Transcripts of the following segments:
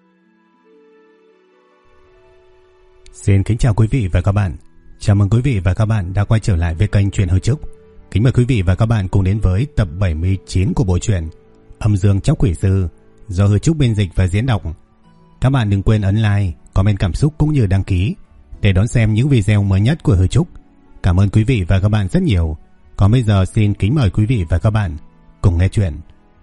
Xin kính chào quý vị và các bạn. Chào mừng quý vị và các bạn đã quay trở lại với kênh Truyện Hư Trúc. Kính mời quý vị và các bạn cùng đến với tập 79 của bộ truyện Âm Dương Chóc Quỷ Sư do Hư Trúc biên dịch và diễn đọc. Các bạn đừng quên ấn like, comment cảm xúc cũng như đăng ký để đón xem những video mới nhất của Hư Trúc. Cảm ơn quý vị và các bạn rất nhiều. Còn bây giờ xin kính mời quý vị và các bạn cùng nghe chuyện.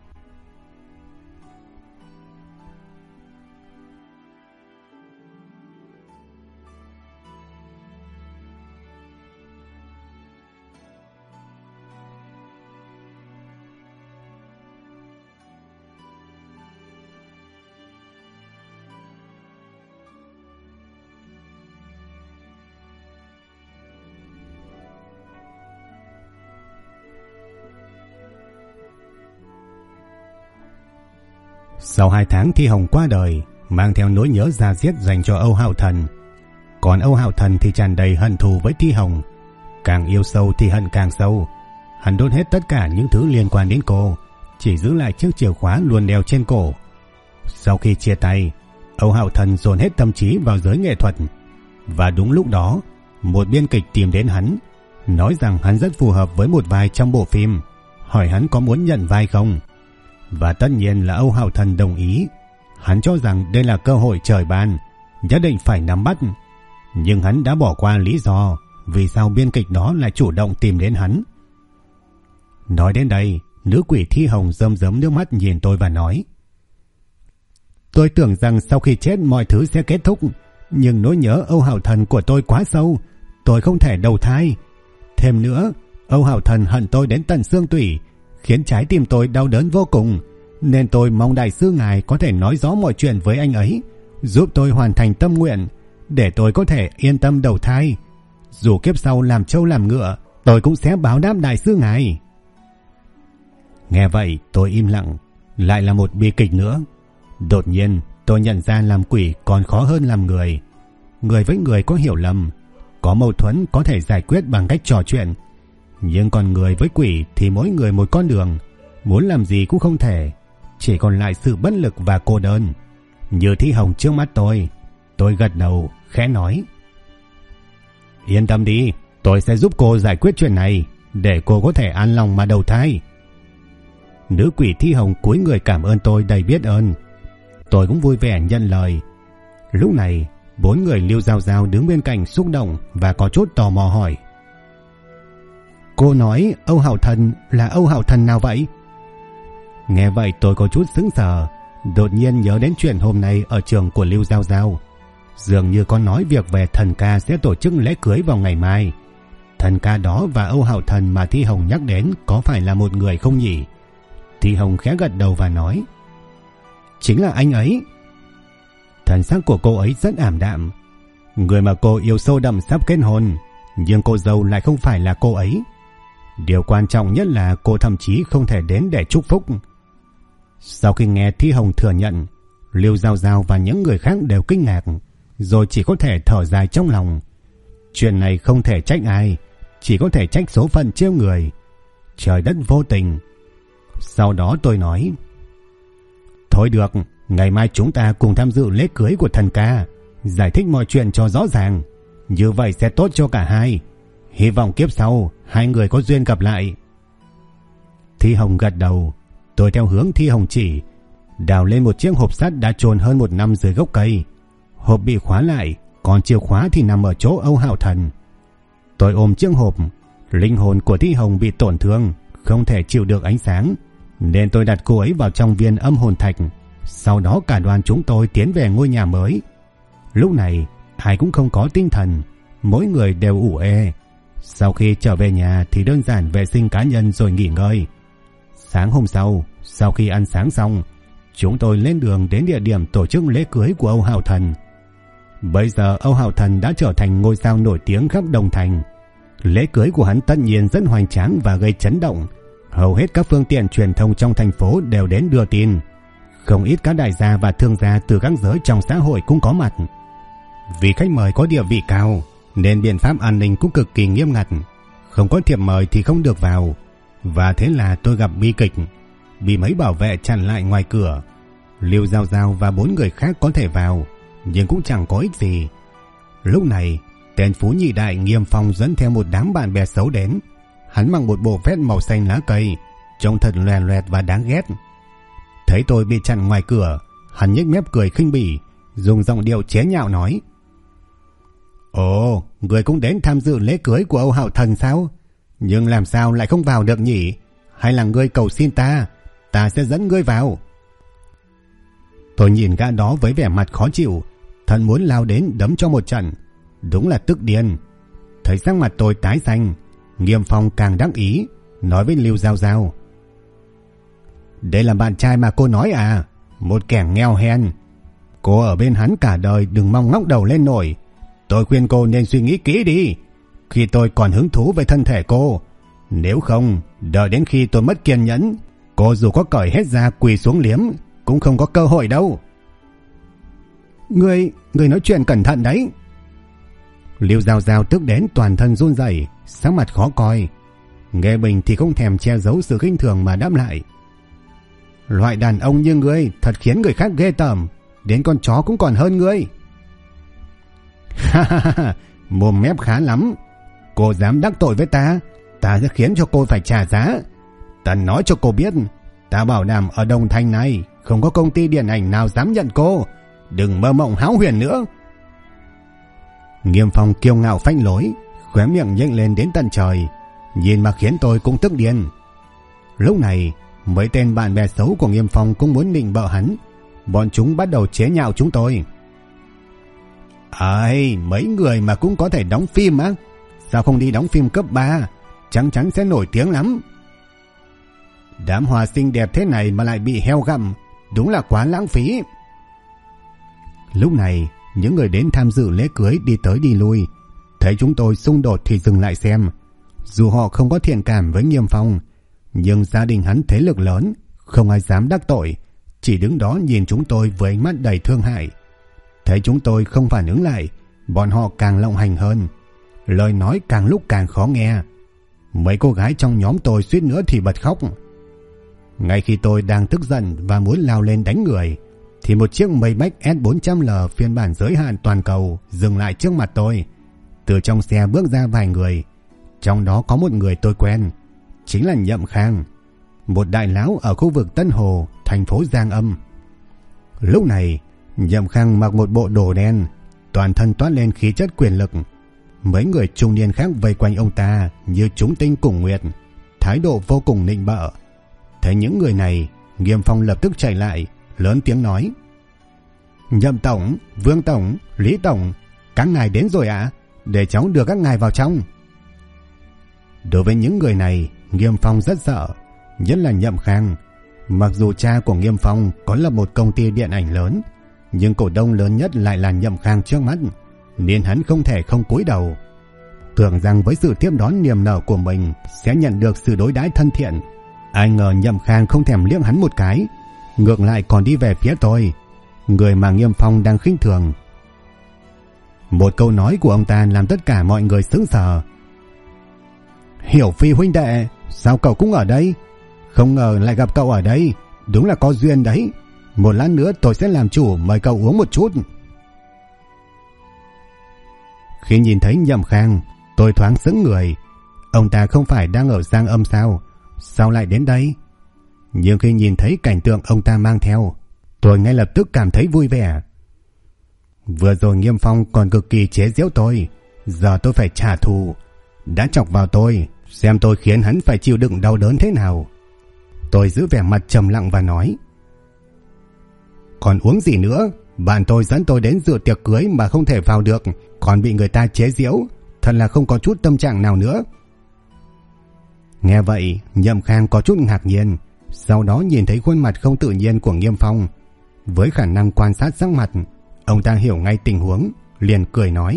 Sau 2 tháng Thi Hồng qua đời, mang theo nỗi nhớ da diết dành cho Âu Hạo Thần. Còn Âu Hạo Thần thì tràn đầy hận thù với Thi Hồng, càng yêu sâu thì hận càng sâu. Hắn đốt hết tất cả những thứ liên quan đến cô, chỉ giữ lại chiếc chìa khóa luôn đeo trên cổ. Sau khi chia tay, Âu Hạo Thần dồn hết tâm trí vào giới nghệ thuật. Và đúng lúc đó, một biên kịch tìm đến hắn, nói rằng hắn rất phù hợp với một vai trong bộ phim, hỏi hắn có muốn nhận vai không. Và tất nhiên là Âu Hạo Thần đồng ý. Hắn cho rằng đây là cơ hội trời ban, nhất định phải nắm bắt. Nhưng hắn đã bỏ qua lý do vì sao biên kịch đó lại chủ động tìm đến hắn. Nói đến đây, nữ quỷ Thi Hồng rơm rớm nước mắt nhìn tôi và nói: Tôi tưởng rằng sau khi chết mọi thứ sẽ kết thúc, nhưng nỗi nhớ Âu Hạo Thần của tôi quá sâu, tôi không thể đầu thai. Thêm nữa, Âu Hạo Thần hận tôi đến tận xương tủy, khiến trái tim tôi đau đớn vô cùng, nên tôi mong đại sư ngài có thể nói rõ mọi chuyện với anh ấy, giúp tôi hoàn thành tâm nguyện, để tôi có thể yên tâm đầu thai. Dù kiếp sau làm trâu làm ngựa, tôi cũng sẽ báo đáp đại sư ngài. Nghe vậy tôi im lặng. Lại là một bi kịch nữa. Đột nhiên tôi nhận ra làm quỷ còn khó hơn làm người. Người với người có hiểu lầm, có mâu thuẫn có thể giải quyết bằng cách trò chuyện, nhưng còn người với quỷ thì mỗi người một con đường, muốn làm gì cũng không thể, chỉ còn lại sự bất lực và cô đơn. Như Thi Hồng trước mắt tôi gật đầu khẽ nói: Yên tâm đi, tôi sẽ giúp cô giải quyết chuyện này, để cô có thể an lòng mà đầu thai. Nữ quỷ Thi Hồng cúi người cảm ơn tôi đầy biết ơn. Tôi cũng vui vẻ nhận lời. Lúc này 4 người Liêu Giao Giao đứng bên cạnh xúc động và có chút tò mò hỏi: Cô nói Âu Hạo Thần là Âu Hạo Thần nào vậy? Nghe vậy tôi có chút sững sờ, đột nhiên nhớ đến chuyện hôm nay ở trường của Liêu Giao Giao. Dường như có nói việc về thần ca sẽ tổ chức lễ cưới vào ngày mai. Thần ca đó và Âu Hạo Thần mà Thi Hồng nhắc đến có phải là một người không nhỉ? Thi Hồng khẽ gật đầu và nói: Chính là anh ấy. Thần sắc của cô ấy rất ảm đạm. Người mà cô yêu sâu đậm sắp kết hôn, nhưng cô dâu lại không phải là cô ấy. Điều quan trọng nhất là cô thậm chí không thể đến để chúc phúc. Sau khi nghe Thi Hồng thừa nhận, Liêu Giao Giao và những người khác đều kinh ngạc, rồi chỉ có thể thở dài trong lòng. Chuyện này không thể trách ai, chỉ có thể trách số phận trêu người. Trời đất vô tình. Sau đó tôi nói: Thôi được, ngày mai chúng ta cùng tham dự lễ cưới của thần ca, giải thích mọi chuyện cho rõ ràng. Như vậy sẽ tốt cho cả hai. Hy vọng kiếp sau hai người có duyên gặp lại. Thi Hồng gật đầu. Tôi theo hướng Thi Hồng chỉ, đào lên một chiếc hộp sắt đã chôn hơn 1 năm dưới gốc cây. Hộp bị khóa lại, còn chìa khóa thì nằm ở chỗ Âu Hạo Thần. Tôi ôm chiếc hộp. Linh hồn của Thi Hồng bị tổn thương, không thể chịu được ánh sáng, nên tôi đặt cô ấy vào trong viên âm hồn thạch. Sau đó cả đoàn chúng tôi tiến về ngôi nhà mới. Lúc này ai cũng không có tinh thần, mỗi người đều ủ ê. Sau khi trở về nhà thì đơn giản vệ sinh cá nhân rồi nghỉ ngơi. Sáng hôm sau khi ăn sáng xong, chúng tôi lên đường đến địa điểm tổ chức lễ cưới của Âu Hạo Thần. Bây giờ Âu Hạo Thần đã trở thành ngôi sao nổi tiếng khắp Đồng Thành. Lễ cưới của hắn tất nhiên rất hoành tráng và gây chấn động. Hầu hết các phương tiện truyền thông trong thành phố đều đến đưa tin. Không ít các đại gia và thương gia từ các giới trong xã hội cũng có mặt. Vì khách mời có địa vị cao nên biện pháp an ninh cũng cực kỳ nghiêm ngặt. Không có thiệp mời thì không được vào. Và thế là tôi gặp bi kịch, bị mấy bảo vệ chặn lại ngoài cửa. Lưu Giao Giao và 4 người khác có thể vào, nhưng cũng chẳng có ích gì. Lúc này, tên Phú Nhị Đại Nghiêm Phong dẫn theo một đám bạn bè xấu đến. Hắn mặc một bộ vest màu xanh lá cây, trông thật loè loẹt và đáng ghét. Thấy tôi bị chặn ngoài cửa, hắn nhếch mép cười khinh bỉ, dùng giọng điệu chế nhạo nói: "Ồ, người cũng đến tham dự lễ cưới của Âu Hạo Thần sao? Nhưng làm sao lại không vào được nhỉ? Hay là ngươi cầu xin ta sẽ dẫn ngươi vào." Tôi nhìn gã đó với vẻ mặt khó chịu, thật muốn lao đến đấm cho một trận. Đúng là tức điên. Thấy sắc mặt tôi tái xanh, Nghiêm Phong càng đắc ý, nói với Lưu Giao Giao: "Đây là bạn trai mà cô nói à? Một kẻ nghèo hèn. Cô ở bên hắn cả đời đừng mong ngóc đầu lên nổi. Tôi khuyên cô nên suy nghĩ kỹ đi, khi tôi còn hứng thú với thân thể cô. Nếu không, đợi đến khi tôi mất kiên nhẫn, cô dù có cởi hết ra quỳ xuống liếm cũng không có cơ hội đâu." Người nói chuyện cẩn thận đấy. Lưu Giao Giao tức đến toàn thân run rẩy, sắc mặt khó coi. Nghe Bình thì không thèm che giấu sự khinh thường mà đáp lại: "Loại đàn ông như ngươi thật khiến người khác ghê tởm, đến con chó cũng còn hơn ngươi." "Ha ha ha, mồm mép khá lắm. Cô dám đắc tội với ta sẽ khiến cho cô phải trả giá. Ta nói cho cô biết, ta bảo đảm ở Đồng Thành này không có công ty điện ảnh nào dám nhận cô. Đừng mơ mộng hão huyền nữa." Nghiêm Phong kiêu ngạo phách lối, khóe miệng nhếch lên đến tận trời, nhìn mà khiến tôi cũng tức điên. Lúc này, mấy tên bạn bè xấu của Nghiêm Phong cũng muốn nịnh bợ hắn. Bọn chúng bắt đầu chế nhạo chúng tôi: "Ai, mấy người mà cũng có thể đóng phim á? Sao không đi đóng phim cấp 3? Chắc chắn sẽ nổi tiếng lắm. Đám hoa xinh đẹp thế này mà lại bị heo gặm, đúng là quá lãng phí." Lúc này, những người đến tham dự lễ cưới đi tới đi lui, thấy chúng tôi xung đột thì dừng lại xem. Dù họ không có thiện cảm với Nghiêm Phong, nhưng gia đình hắn thế lực lớn, không ai dám đắc tội, chỉ đứng đó nhìn chúng tôi với ánh mắt đầy thương hại. Thấy chúng tôi không phản ứng lại, bọn họ càng lộng hành hơn, lời nói càng lúc càng khó nghe. Mấy cô gái trong nhóm tôi suýt nữa thì bật khóc. Ngay khi tôi đang tức giận và muốn lao lên đánh người, thì một chiếc Maybach S400L phiên bản giới hạn toàn cầu dừng lại trước mặt tôi. Từ trong xe bước ra vài người, trong đó có một người tôi quen, chính là Nhậm Khang, một đại lão ở khu vực Tân Hồ, thành phố Giang Âm. Lúc này, Nhậm Khang mặc một bộ đồ đen, toàn thân toát lên khí chất quyền lực. Mấy người trung niên khác vây quanh ông ta như chúng tinh cùng nguyệt, thái độ vô cùng nịnh bợ. Thấy những người này, Nghiêm Phong lập tức chạy lại, lớn tiếng nói: "Nhậm tổng, Vương tổng, Lý tổng, các ngài đến rồi ạ, để cháu đưa các ngài vào trong." Đối với những người này, Nghiêm Phong rất sợ, nhất là Nhậm Khang. Mặc dù cha của Nghiêm Phong có lập một công ty điện ảnh lớn, nhưng cổ đông lớn nhất lại là Nhậm Khang trước mắt, nên hắn không thể không cúi đầu. Tưởng rằng với sự tiếp đón niềm nở của mình sẽ nhận được sự đối đãi thân thiện, ai ngờ Nhậm Khang không thèm liếc hắn một cái, ngược lại còn đi về phía tôi, người mà Nghiêm Phong đang khinh thường. Một câu nói của ông ta làm tất cả mọi người sững sờ. "Hiểu Phi huynh đệ, sao cậu cũng ở đây? Không ngờ lại gặp cậu ở đây, đúng là có duyên đấy. Một lát nữa tôi sẽ làm chủ mời cậu uống một chút." Khi nhìn thấy Nhậm Khang, tôi thoáng sững người. Ông ta không phải đang ở Giang Âm sao? Sao lại đến đây? Nhưng khi nhìn thấy cảnh tượng ông ta mang theo, tôi ngay lập tức cảm thấy vui vẻ. Vừa rồi Nghiêm Phong còn cực kỳ chế giễu tôi, giờ tôi phải trả thù. Đã chọc vào tôi, xem tôi khiến hắn phải chịu đựng đau đớn thế nào. Tôi giữ vẻ mặt trầm lặng và nói: "Còn uống gì nữa? Bạn tôi dẫn tôi đến dự tiệc cưới mà không thể vào được, còn bị người ta chế giễu, thật là không có chút tâm trạng nào nữa." Nghe vậy, Nhậm Khang có chút ngạc nhiên, sau đó nhìn thấy khuôn mặt không tự nhiên của Nghiêm Phong. Với khả năng quan sát sắc mặt, ông ta hiểu ngay tình huống, liền cười nói: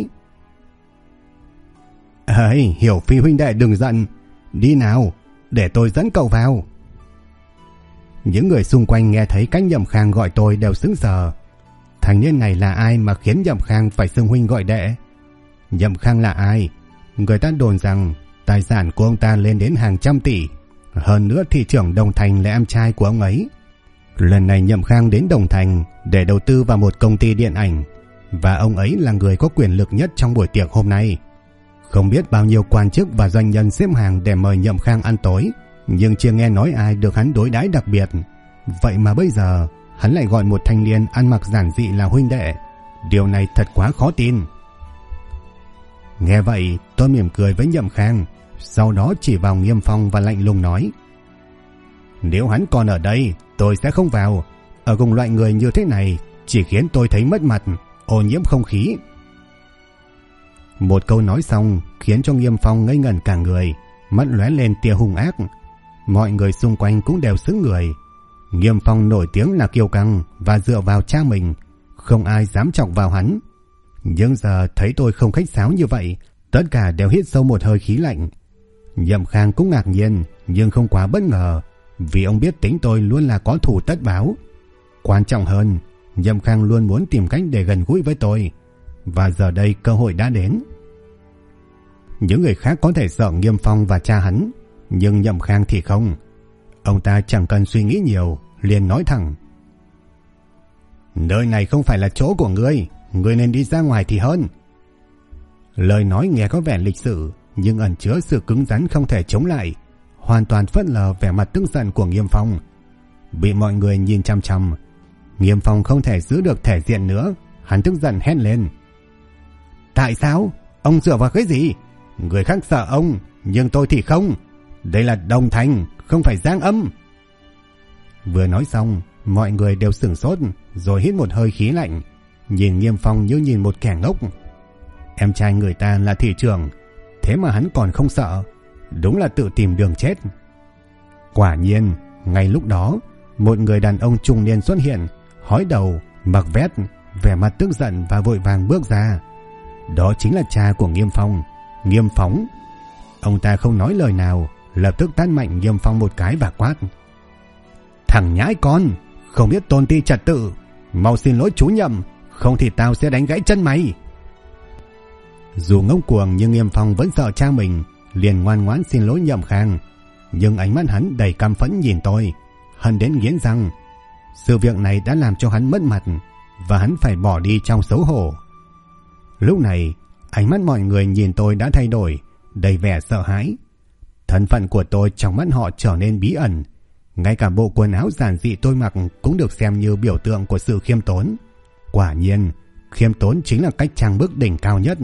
"Ấy, Hiểu Phi huynh đệ đừng giận, đi nào, để tôi dẫn cậu vào." Những người xung quanh nghe thấy cách Nhậm Khang gọi tôi đều sững sờ. Thanh niên này là ai mà khiến Nhậm Khang phải xưng huynh gọi đệ? Nhậm Khang là ai? Người ta đồn rằng tài sản của ông ta lên đến hàng trăm tỷ, hơn nữa thị trưởng Đồng Thành là em trai của ông ấy. Lần này Nhậm Khang đến Đồng Thành để đầu tư vào một công ty điện ảnh, và ông ấy là người có quyền lực nhất trong buổi tiệc hôm nay. Không biết bao nhiêu quan chức và doanh nhân xếp hàng để mời Nhậm Khang ăn tối, nhưng chưa nghe nói ai được hắn đối đãi đặc biệt. Vậy mà bây giờ hắn lại gọi một thanh niên ăn mặc giản dị là huynh đệ. Điều này thật quá khó tin. Nghe vậy, tôi mỉm cười với Nhậm Khang, sau đó chỉ vào Nghiêm Phong và lạnh lùng nói: nếu hắn còn ở đây, tôi sẽ không vào. Ở cùng loại người như thế này chỉ khiến tôi thấy mất mặt, ô nhiễm không khí. Một câu nói xong khiến cho Nghiêm Phong ngây ngẩn cả người, mắt lóe lên tia hung ác. Mọi người xung quanh cũng đều sững người. Nghiêm Phong nổi tiếng là kiêu căng và dựa vào cha mình, không ai dám chọc vào hắn. Nhưng giờ thấy tôi không khách sáo như vậy, tất cả đều hít sâu một hơi khí lạnh. Nhậm Khang cũng ngạc nhiên nhưng không quá bất ngờ, vì ông biết tính tôi luôn là có thù tất báo. Quan trọng hơn, Nhậm Khang luôn muốn tìm cách để gần gũi với tôi, và giờ đây cơ hội đã đến. Những người khác có thể sợ Nghiêm Phong và cha hắn, nhưng Nhậm Khang thì không. Ông ta chẳng cần suy nghĩ nhiều, liền nói thẳng: nơi này không phải là chỗ của ngươi, ngươi nên đi ra ngoài thì hơn. Lời nói nghe có vẻ lịch sự, nhưng ẩn chứa sự cứng rắn không thể chống lại, hoàn toàn phớt lờ vẻ mặt tức giận của Nghiêm Phong. Bị mọi người nhìn chăm chăm, Nghiêm Phong không thể giữ được thể diện nữa, hắn tức giận hét lên: tại sao? Ông dựa vào cái gì? Người khác sợ ông, nhưng tôi thì không. Đây là Đồng Thành, không phải Giang Âm. Vừa nói xong, mọi người đều sửng sốt, rồi hít một hơi khí lạnh, nhìn Nghiêm Phong như nhìn một kẻ ngốc. Em trai người ta là thị trưởng, thế mà hắn còn không sợ, đúng là tự tìm đường chết. Quả nhiên, ngay lúc đó, một người đàn ông trung niên xuất hiện, hói đầu, mặc vest, vẻ mặt tức giận và vội vàng bước ra. Đó chính là cha của Nghiêm Phong, Nghiêm Phóng. Ông ta không nói lời nào, lập tức tát mạnh Nghiêm Phong một cái và quát: thằng nhãi con, không biết tôn ti trật tự, mau xin lỗi chú Nhậm, không thì tao sẽ đánh gãy chân mày. Dù ngông cuồng nhưng Nghiêm Phong vẫn sợ cha mình, liền ngoan ngoãn xin lỗi Nhậm Khang, nhưng ánh mắt hắn đầy căm phẫn nhìn tôi, hận đến nghiến răng. Sự việc này đã làm cho hắn mất mặt, và hắn phải bỏ đi trong xấu hổ. Lúc này, ánh mắt mọi người nhìn tôi đã thay đổi, đầy vẻ sợ hãi. Thân phận của tôi trong mắt họ trở nên bí ẩn, ngay cả bộ quần áo giản dị tôi mặc cũng được xem như biểu tượng của sự khiêm tốn. Quả nhiên, khiêm tốn chính là cách trang bước đỉnh cao nhất.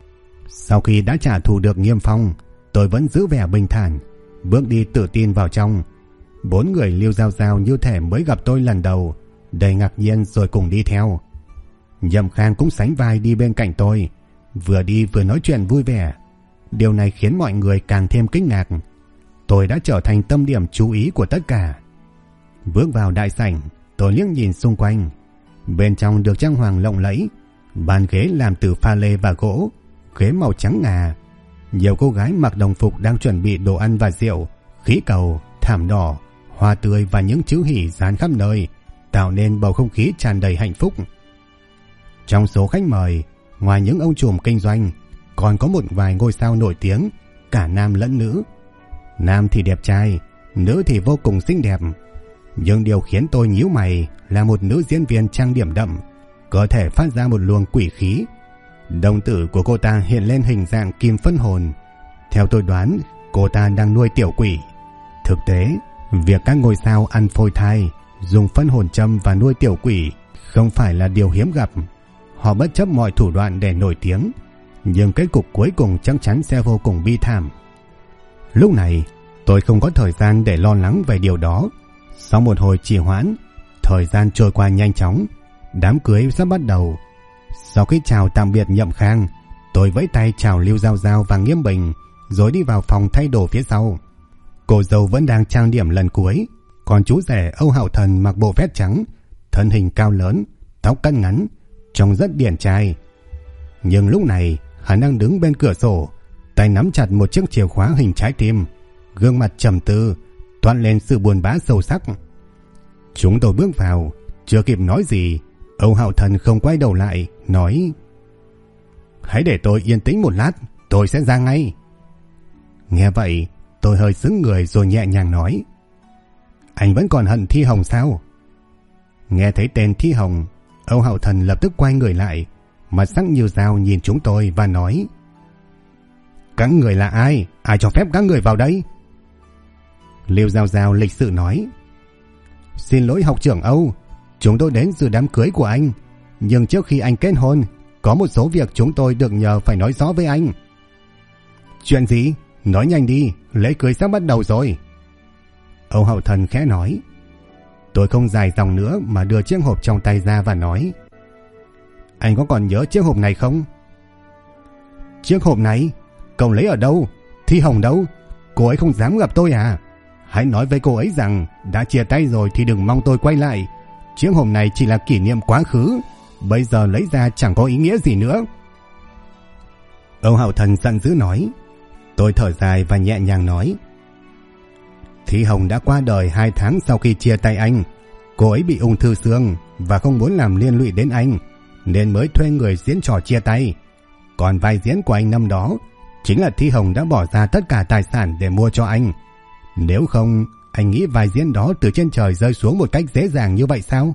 Sau khi đã trả thù được Nghiêm Phong, tôi vẫn giữ vẻ bình thản, bước đi tự tin vào trong. 4 người Liêu Giao Giao như thể mới gặp tôi lần đầu, đầy ngạc nhiên rồi cùng đi theo. Nhậm Khang cũng sánh vai đi bên cạnh tôi, vừa đi vừa nói chuyện vui vẻ. Điều này khiến mọi người càng thêm kinh ngạc. Tôi đã trở thành tâm điểm chú ý của tất cả. Bước vào đại sảnh, tôi liếc nhìn xung quanh. Bên trong được trang hoàng lộng lẫy, bàn ghế làm từ pha lê và gỗ, ghế màu trắng ngà. Nhiều cô gái mặc đồng phục đang chuẩn bị đồ ăn và rượu, khí cầu, thảm đỏ, hoa tươi và những chữ hỉ dán khắp nơi, tạo nên bầu không khí tràn đầy hạnh phúc. Trong số khách mời, ngoài những ông trùm kinh doanh, còn có một vài ngôi sao nổi tiếng, cả nam lẫn nữ. Nam thì đẹp trai, nữ thì vô cùng xinh đẹp. Nhưng điều khiến tôi nhíu mày là một nữ diễn viên trang điểm đậm, cơ thể phát ra một luồng quỷ khí. Đồng tử của cô ta hiện lên hình dạng kim phân hồn. Theo tôi đoán, cô ta đang nuôi tiểu quỷ. Thực tế, việc các ngôi sao ăn phôi thai, dùng phân hồn châm và nuôi tiểu quỷ không phải là điều hiếm gặp. Họ bất chấp mọi thủ đoạn để nổi tiếng, nhưng kết cục cuối cùng chắc chắn sẽ vô cùng bi thảm. Lúc này, tôi không có thời gian để lo lắng về điều đó. Sau một hồi trì hoãn, thời gian trôi qua nhanh chóng, đám cưới sắp bắt đầu. Sau khi chào tạm biệt Nhậm Khang, tôi vẫy tay chào Lưu Giao Giao và Nghiêm Bình, rồi đi vào phòng thay đồ phía sau. Cô dâu vẫn đang trang điểm lần cuối, còn chú rể Âu Hạo Thần mặc bộ vest trắng, thân hình cao lớn, tóc cắt ngắn, trông rất điển trai. Nhưng lúc này, hắn đang đứng bên cửa sổ, tay nắm chặt một chiếc chìa khóa hình trái tim, gương mặt trầm tư, toát lên sự buồn bã sâu sắc. Chúng tôi bước vào, chưa kịp nói gì, Âu Hạo Thần không quay đầu lại, nói: hãy để tôi yên tĩnh một lát, tôi sẽ ra ngay. Nghe vậy, tôi hơi sững người rồi nhẹ nhàng nói: anh vẫn còn hận Thi Hồng sao? Nghe thấy tên Thi Hồng, Âu Hạo Thần lập tức quay người lại, mặt sắc như dao nhìn chúng tôi và nói: các người là ai? Ai cho phép các người vào đây? Liêu Giao Giao lịch sự nói: xin lỗi học trưởng Âu, chúng tôi đến dự đám cưới của anh, nhưng trước khi anh kết hôn, có một số việc chúng tôi được nhờ phải nói rõ với anh. Chuyện gì? Nói nhanh đi, lễ cưới sắp bắt đầu rồi. Âu Hạo Thần khẽ nói. Tôi không dài dòng nữa mà đưa chiếc hộp trong tay ra và nói: anh có còn nhớ chiếc hộp này không? Chiếc hộp này? Cậu lấy ở đâu? Thi Hồng đâu? Cô ấy không dám gặp tôi à? Hãy nói với cô ấy rằng đã chia tay rồi thì đừng mong tôi quay lại. Chiếc hộp này chỉ là kỷ niệm quá khứ, bây giờ lấy ra chẳng có ý nghĩa gì nữa. Âu Hạo Thần giận dữ nói. Tôi thở dài và nhẹ nhàng nói: Thi Hồng đã qua đời 2 tháng sau khi chia tay anh. Cô ấy bị ung thư xương và không muốn làm liên lụy đến anh, nên mới thuê người diễn trò chia tay. Còn vai diễn của anh năm đó chính là Thi Hồng đã bỏ ra tất cả tài sản để mua cho anh. Nếu không, anh nghĩ vai diễn đó từ trên trời rơi xuống một cách dễ dàng như vậy sao?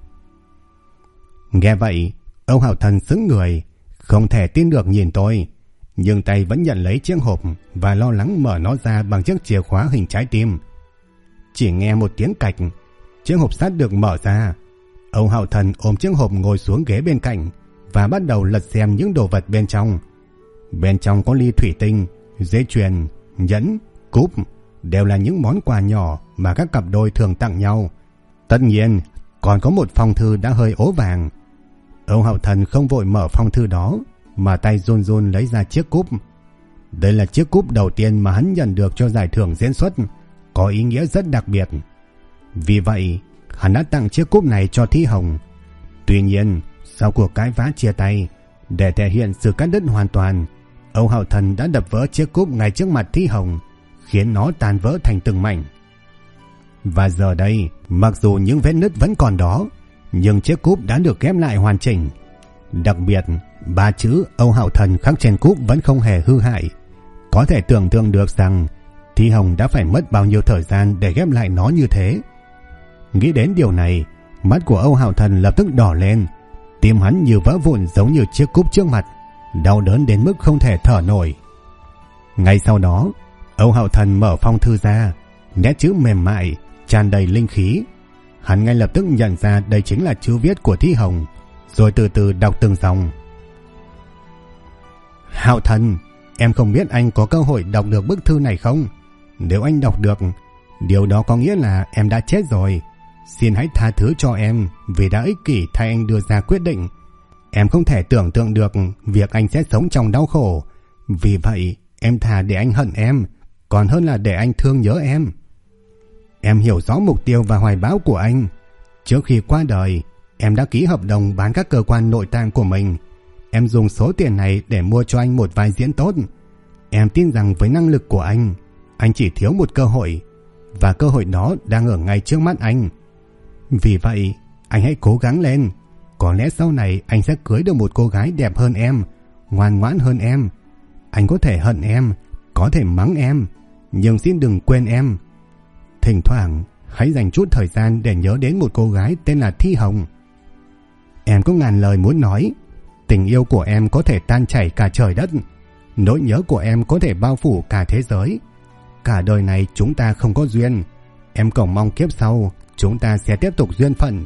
Nghe vậy, Âu Hạo Thần sững người, không thể tin được nhìn tôi, nhưng tay vẫn nhận lấy chiếc hộp và lo lắng mở nó ra bằng chiếc chìa khóa hình trái tim. Chỉ nghe một tiếng cạch, chiếc hộp sắt được mở ra. Âu Hạo Thần ôm chiếc hộp ngồi xuống ghế bên cạnh và bắt đầu lật xem những đồ vật bên trong. Bên trong có ly thủy tinh, dây chuyền, nhẫn, cúp, đều là những món quà nhỏ mà các cặp đôi thường tặng nhau. Tất nhiên, còn có một phong thư đã hơi ố vàng. Âu Hạo Thần không vội mở phong thư đó, mà tay run run lấy ra chiếc cúp. Đây là chiếc cúp đầu tiên mà hắn nhận được cho giải thưởng diễn xuất, có ý nghĩa rất đặc biệt. Vì vậy, hắn đã tặng chiếc cúp này cho Thi Hồng. Tuy nhiên, sau cuộc cãi vã chia tay, để thể hiện sự cắt đứt hoàn toàn, Âu Hạo Thần đã đập vỡ chiếc cúp ngay trước mặt Thi Hồng, khiến nó tan vỡ thành từng mảnh. Và giờ đây, mặc dù những vết nứt vẫn còn đó, nhưng chiếc cúp đã được ghép lại hoàn chỉnh. Đặc biệt, 3 chữ Âu Hạo Thần khắc trên cúp vẫn không hề hư hại. Có thể tưởng tượng được rằng Thi Hồng đã phải mất bao nhiêu thời gian để ghép lại nó như thế. Nghĩ đến điều này, mắt của Âu Hạo Thần lập tức đỏ lên, tim hắn như vỡ vụn giống như chiếc cúp trước mặt, đau đớn đến mức không thể thở nổi. Ngay sau đó, Âu Hạo Thần mở phong thư ra, nét chữ mềm mại, tràn đầy linh khí. Hắn ngay lập tức nhận ra đây chính là chữ viết của Thi Hồng, rồi từ từ đọc từng dòng. Hạo Thần, em không biết anh có cơ hội đọc được bức thư này không? Nếu anh đọc được, điều đó có nghĩa là em đã chết rồi. Xin hãy tha thứ cho em vì đã ích kỷ thay anh đưa ra quyết định. Em không thể tưởng tượng được việc anh sẽ sống trong đau khổ. Vì vậy, em thà để anh hận em, còn hơn là để anh thương nhớ em. Em hiểu rõ mục tiêu và hoài bão của anh. Trước khi qua đời, em đã ký hợp đồng bán các cơ quan nội tạng của mình. Em dùng số tiền này để mua cho anh một vai diễn tốt. Em tin rằng với năng lực của anh chỉ thiếu một cơ hội, và cơ hội đó đang ở ngay trước mắt anh. Vì vậy, anh hãy cố gắng lên. Có lẽ sau này anh sẽ cưới được một cô gái đẹp hơn em, ngoan ngoãn hơn em. Anh có thể hận em, có thể mắng em, nhưng xin đừng quên em. Thỉnh thoảng, hãy dành chút thời gian để nhớ đến một cô gái tên là Thi Hồng. Em có ngàn lời muốn nói. Tình yêu của em có thể tan chảy cả trời đất. Nỗi nhớ của em có thể bao phủ cả thế giới. Cả đời này chúng ta không có duyên. Em cầu mong kiếp sau chúng ta sẽ tiếp tục duyên phận.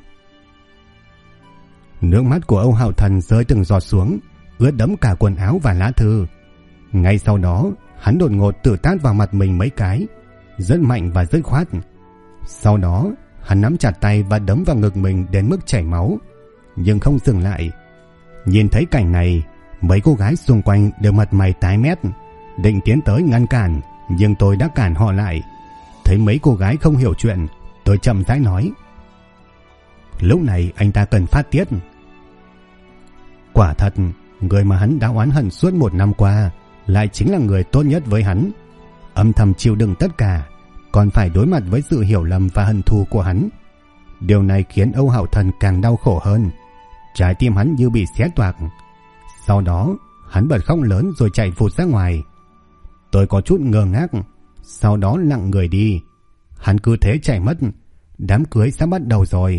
Nước mắt của Âu Hạo Thần rơi từng giọt xuống, ướt đẫm cả quần áo và lá thư. Ngay sau đó, hắn đột ngột tự tát vào mặt mình mấy cái, rất mạnh và dứt khoát. Sau đó, hắn nắm chặt tay và đấm vào ngực mình đến mức chảy máu, nhưng không dừng lại. Nhìn thấy cảnh này, mấy cô gái xung quanh đều mặt mày tái mét, định tiến tới ngăn cản, nhưng tôi đã cản họ lại. Thấy mấy cô gái không hiểu chuyện, tôi chậm rãi nói: lúc này anh ta cần phát tiết. Quả thật, người mà hắn đã oán hận suốt 1 năm qua lại chính là người tốt nhất với hắn. Âm thầm chịu đựng tất cả, còn phải đối mặt với sự hiểu lầm và hận thù của hắn. Điều này khiến Âu Hạo Thần càng đau khổ hơn. Trái tim hắn như bị xé toạc. Sau đó, hắn bật khóc lớn rồi chạy vụt ra ngoài. Tôi có chút ngơ ngác, sau đó lặng người đi. Hắn cứ thế chạy mất. Đám cưới sắp bắt đầu rồi.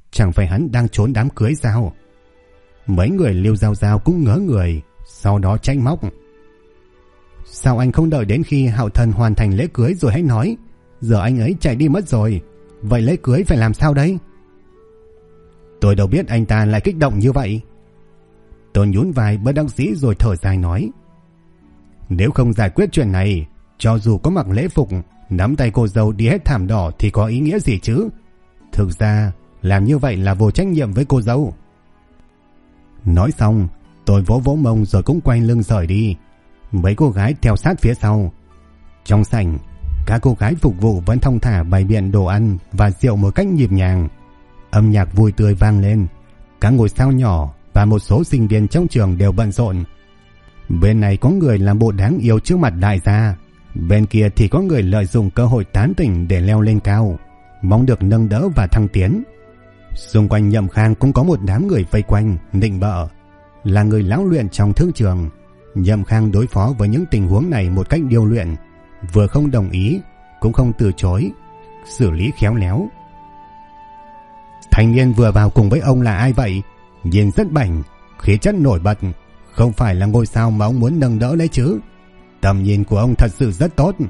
chẳng phải hắn đang trốn đám cưới sao? Mấy người Liêu Giao Giao cũng ngớ người, sau đó trách móc. Sao anh không đợi đến khi Hạo Thần hoàn thành lễ cưới rồi hãy nói? Giờ anh ấy chạy đi mất rồi, vậy lễ cưới phải làm sao đấy? Tôi đâu biết anh ta lại kích động như vậy. Tôi nhún vai bất đắc dĩ rồi thở dài nói. Nếu không giải quyết chuyện này, cho dù có mặc lễ phục, nắm tay cô dâu đi hết thảm đỏ thì có ý nghĩa gì chứ? Thực ra, làm như vậy là vô trách nhiệm với cô dâu. Nói xong, tôi vỗ vỗ mông rồi cũng quay lưng rời đi. Mấy cô gái theo sát phía sau. Trong sảnh, các cô gái phục vụ vẫn thong thả bày biện đồ ăn và rượu một cách nhịp nhàng. Âm nhạc vui tươi vang lên. Các ngôi sao nhỏ và một số sinh viên trong trường đều bận rộn. Bên này có người làm bộ đáng yêu trước mặt đại gia, bên kia thì có người lợi dụng cơ hội tán tỉnh để leo lên cao, mong được nâng đỡ và thăng tiến. Xung quanh Nhậm Khang cũng có một đám người vây quanh, nịnh bợ. Là người lão luyện trong thương trường, Nhậm Khang đối phó với những tình huống này một cách điêu luyện, vừa không đồng ý, cũng không từ chối, xử lý khéo léo. Thanh niên vừa vào cùng với ông là ai vậy? Nhìn rất bảnh, khí chất nổi bật, không phải là ngôi sao mà ông muốn nâng đỡ đấy chứ? Tầm nhìn của ông thật sự rất tốt.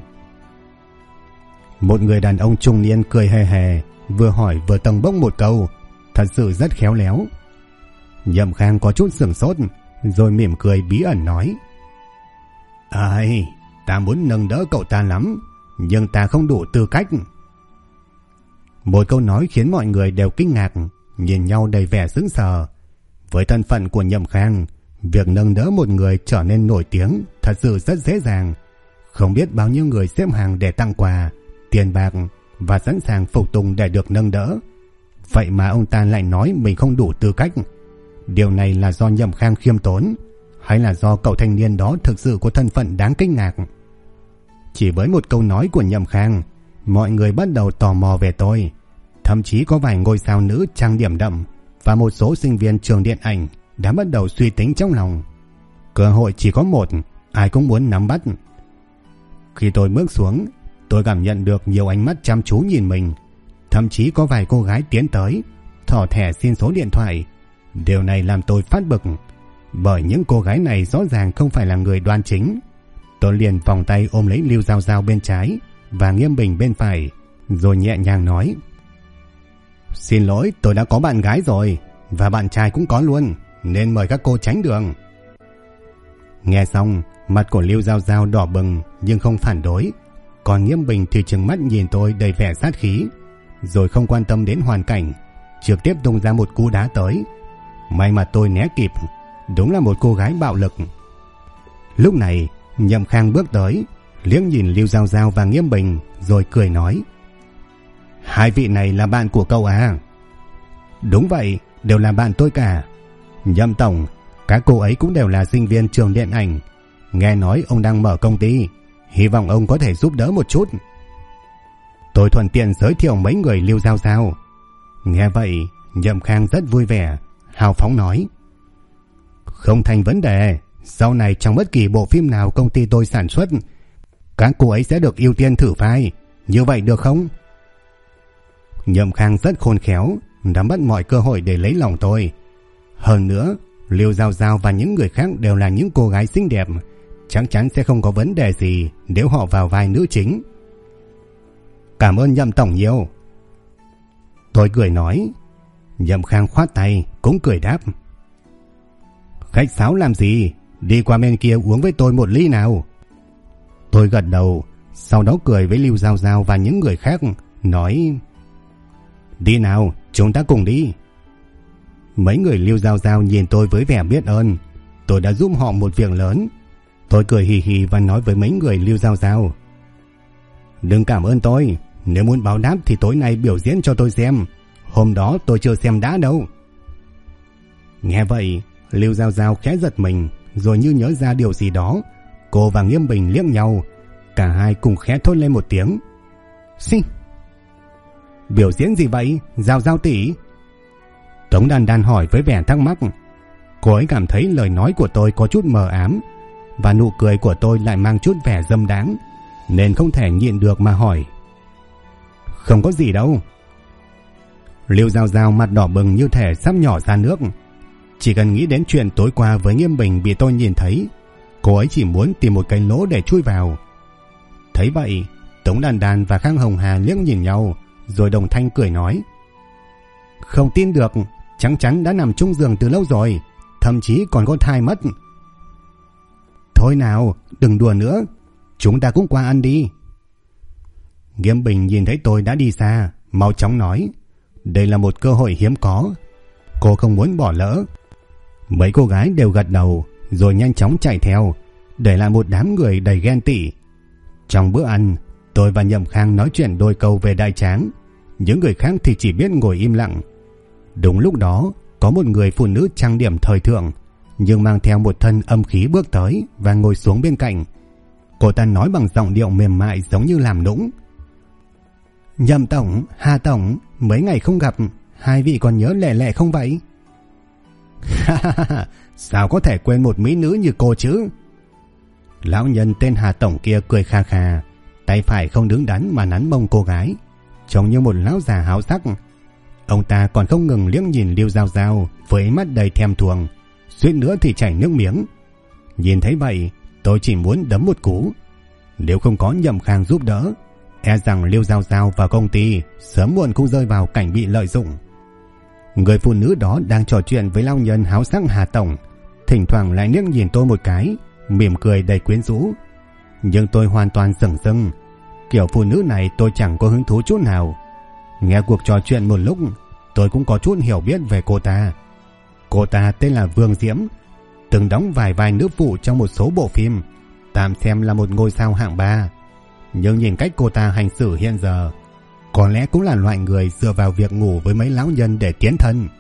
Một người đàn ông trung niên cười hề hề, vừa hỏi vừa tầng bốc một câu, thật sự rất khéo léo. Nhậm Khang có chút sửng sốt, rồi mỉm cười bí ẩn nói. Ai, ta muốn nâng đỡ cậu ta lắm, nhưng ta không đủ tư cách. Một câu nói khiến mọi người đều kinh ngạc, nhìn nhau đầy vẻ sững sờ. Với thân phận của Nhậm Khang, việc nâng đỡ một người trở nên nổi tiếng thật sự rất dễ dàng. Không biết bao nhiêu người xếp hàng để tặng quà, tiền bạc và sẵn sàng phục tùng để được nâng đỡ. Vậy mà ông ta lại nói mình không đủ tư cách. Điều này là do Nhậm Khang khiêm tốn, hay là do cậu thanh niên đó thực sự có thân phận đáng kinh ngạc? Chỉ với một câu nói của Nhậm Khang, mọi người bắt đầu tò mò về tôi. Thậm chí có vài ngôi sao nữ trang điểm đậm và một số sinh viên trường điện ảnh đã bắt đầu suy tính trong lòng. Cơ hội chỉ có một, ai cũng muốn nắm bắt. Khi tôi bước xuống, tôi cảm nhận được nhiều ánh mắt chăm chú nhìn mình. Thậm chí có vài cô gái tiến tới, thỏ thẻ xin số điện thoại. Điều này làm tôi phát bực, bởi những cô gái này rõ ràng không phải là người đoan chính. Tôi liền vòng tay ôm lấy Lưu Giao Giao bên trái và Nghiêm Bình bên phải, rồi nhẹ nhàng nói. Xin lỗi, tôi đã có bạn gái rồi, và bạn trai cũng có luôn, nên mời các cô tránh đường. Nghe xong, mặt của Lưu Giao Giao đỏ bừng nhưng không phản đối, còn Nghiêm Bình thì trừng mắt nhìn tôi đầy vẻ sát khí, rồi không quan tâm đến hoàn cảnh, trực tiếp tung ra một cú đá tới. May mà tôi né kịp, đúng là một cô gái bạo lực. Lúc này, Nhậm Khang bước tới, liếc nhìn Lưu Giao Giao và Nghiêm Bình, rồi cười nói. Hai vị này là bạn của cậu à? Đúng vậy, đều là bạn tôi cả. Nhậm tổng, các cô ấy cũng đều là sinh viên trường điện ảnh. Nghe nói ông đang mở công ty, hy vọng ông có thể giúp đỡ một chút. Tôi thuận tiện giới thiệu mấy người Lưu Giao Giao. Nghe vậy, Nhậm Khang rất vui vẻ, hào phóng nói. Không thành vấn đề, sau này trong bất kỳ bộ phim nào công ty tôi sản xuất, các cô ấy sẽ được ưu tiên thử vai, như vậy được không? Nhậm Khang rất khôn khéo, nắm bắt mọi cơ hội để lấy lòng tôi. Hơn nữa, Lưu Giao Giao và những người khác đều là những cô gái xinh đẹp, chắc chắn sẽ không có vấn đề gì nếu họ vào vai nữ chính. Cảm ơn Nhậm tổng nhiều. Tôi cười nói. Nhậm Khang khoát tay, cũng cười đáp. Khách sáo làm gì, đi qua bên kia uống với tôi một ly nào. Tôi gật đầu, sau đó cười với Lưu Giao Giao và những người khác, nói. Đi nào, chúng ta cùng đi. Mấy người Lưu Giao Giao nhìn tôi với vẻ biết ơn, tôi đã giúp họ một việc lớn. Tôi cười hì hì và nói với mấy người Lưu Giao Giao. Đừng cảm ơn tôi, nếu muốn báo đáp thì tối nay biểu diễn cho tôi xem. Hôm đó tôi chưa xem đã đâu. Nghe vậy, Lưu Giao Giao khẽ giật mình, rồi như nhớ ra điều gì đó, cô và Nghiêm Bình liếc nhau, cả hai cùng khẽ thốt lên một tiếng. Xinh. Biểu diễn gì vậy, Giao Giao tỷ? Tống Đan Đan hỏi với vẻ thắc mắc. Cô ấy cảm thấy lời nói của tôi có chút mờ ám, và nụ cười của tôi lại mang chút vẻ dâm đáng, nên không thể nhịn được mà hỏi. Không có gì đâu. Liêu Giao Giao mặt đỏ bừng như thể sắp nhỏ ra nước. Chỉ cần nghĩ đến chuyện tối qua với Nghiêm Bình bị tôi nhìn thấy, cô ấy chỉ muốn tìm một cái lỗ để chui vào. Thấy vậy, Tống Đàn Đàn và Khang Hồng Hà liếc nhìn nhau, rồi đồng thanh cười nói: Không tin được, chắc chắn đã nằm chung giường từ lâu rồi, thậm chí còn có thai mất. Thôi nào, đừng đùa nữa, chúng ta cũng qua ăn đi. Nghiêm Bình nhìn thấy tôi đã đi xa, mau chóng nói: Đây là một cơ hội hiếm có, cô không muốn bỏ lỡ. Mấy cô gái đều gật đầu, rồi nhanh chóng chạy theo, để lại một đám người đầy ghen tị. Trong bữa ăn, tôi và Nhậm Khang nói chuyện đôi câu về Đại Tráng, những người khác thì chỉ biết ngồi im lặng. Đúng lúc đó, có một người phụ nữ trang điểm thời thượng, nhưng mang theo một thân âm khí bước tới và ngồi xuống bên cạnh. Cô ta nói bằng giọng điệu mềm mại giống như làm nũng: Nhậm tổng, Hà tổng, mấy ngày không gặp, hai vị còn nhớ Lệ Lệ không vậy? Sao có thể quên một mỹ nữ như cô chứ? Lão nhân tên Hà tổng kia cười kha kha, tay phải không đứng đắn mà nắn mông cô gái, trông như một lão già háo sắc. Ông ta còn không ngừng liếc nhìn Liêu Giao Giao với mắt đầy thèm thuồng, suýt nữa thì chảy nước miếng. Nhìn thấy vậy, tôi chỉ muốn đấm một cú. Nếu không có Nhậm Khang giúp đỡ, e rằng Liêu Giao Giao và công ty sớm muộn cũng rơi vào cảnh bị lợi dụng. Người phụ nữ đó đang trò chuyện với lão nhân háo sắc Hà tổng, thỉnh thoảng lại liếc nhìn tôi một cái, mỉm cười đầy quyến rũ. Nhưng tôi hoàn toàn sững sưng, kiểu phụ nữ này tôi chẳng có hứng thú chút nào. Nghe cuộc trò chuyện một lúc, tôi cũng có chút hiểu biết về cô ta. Cô ta tên là Vương Diễm, từng đóng vài vai nữ phụ trong một số bộ phim, tạm xem là một ngôi sao hạng 3. Nhưng nhìn cách cô ta hành xử hiện giờ, có lẽ cũng là loại người dựa vào việc ngủ với mấy lão nhân để tiến thân.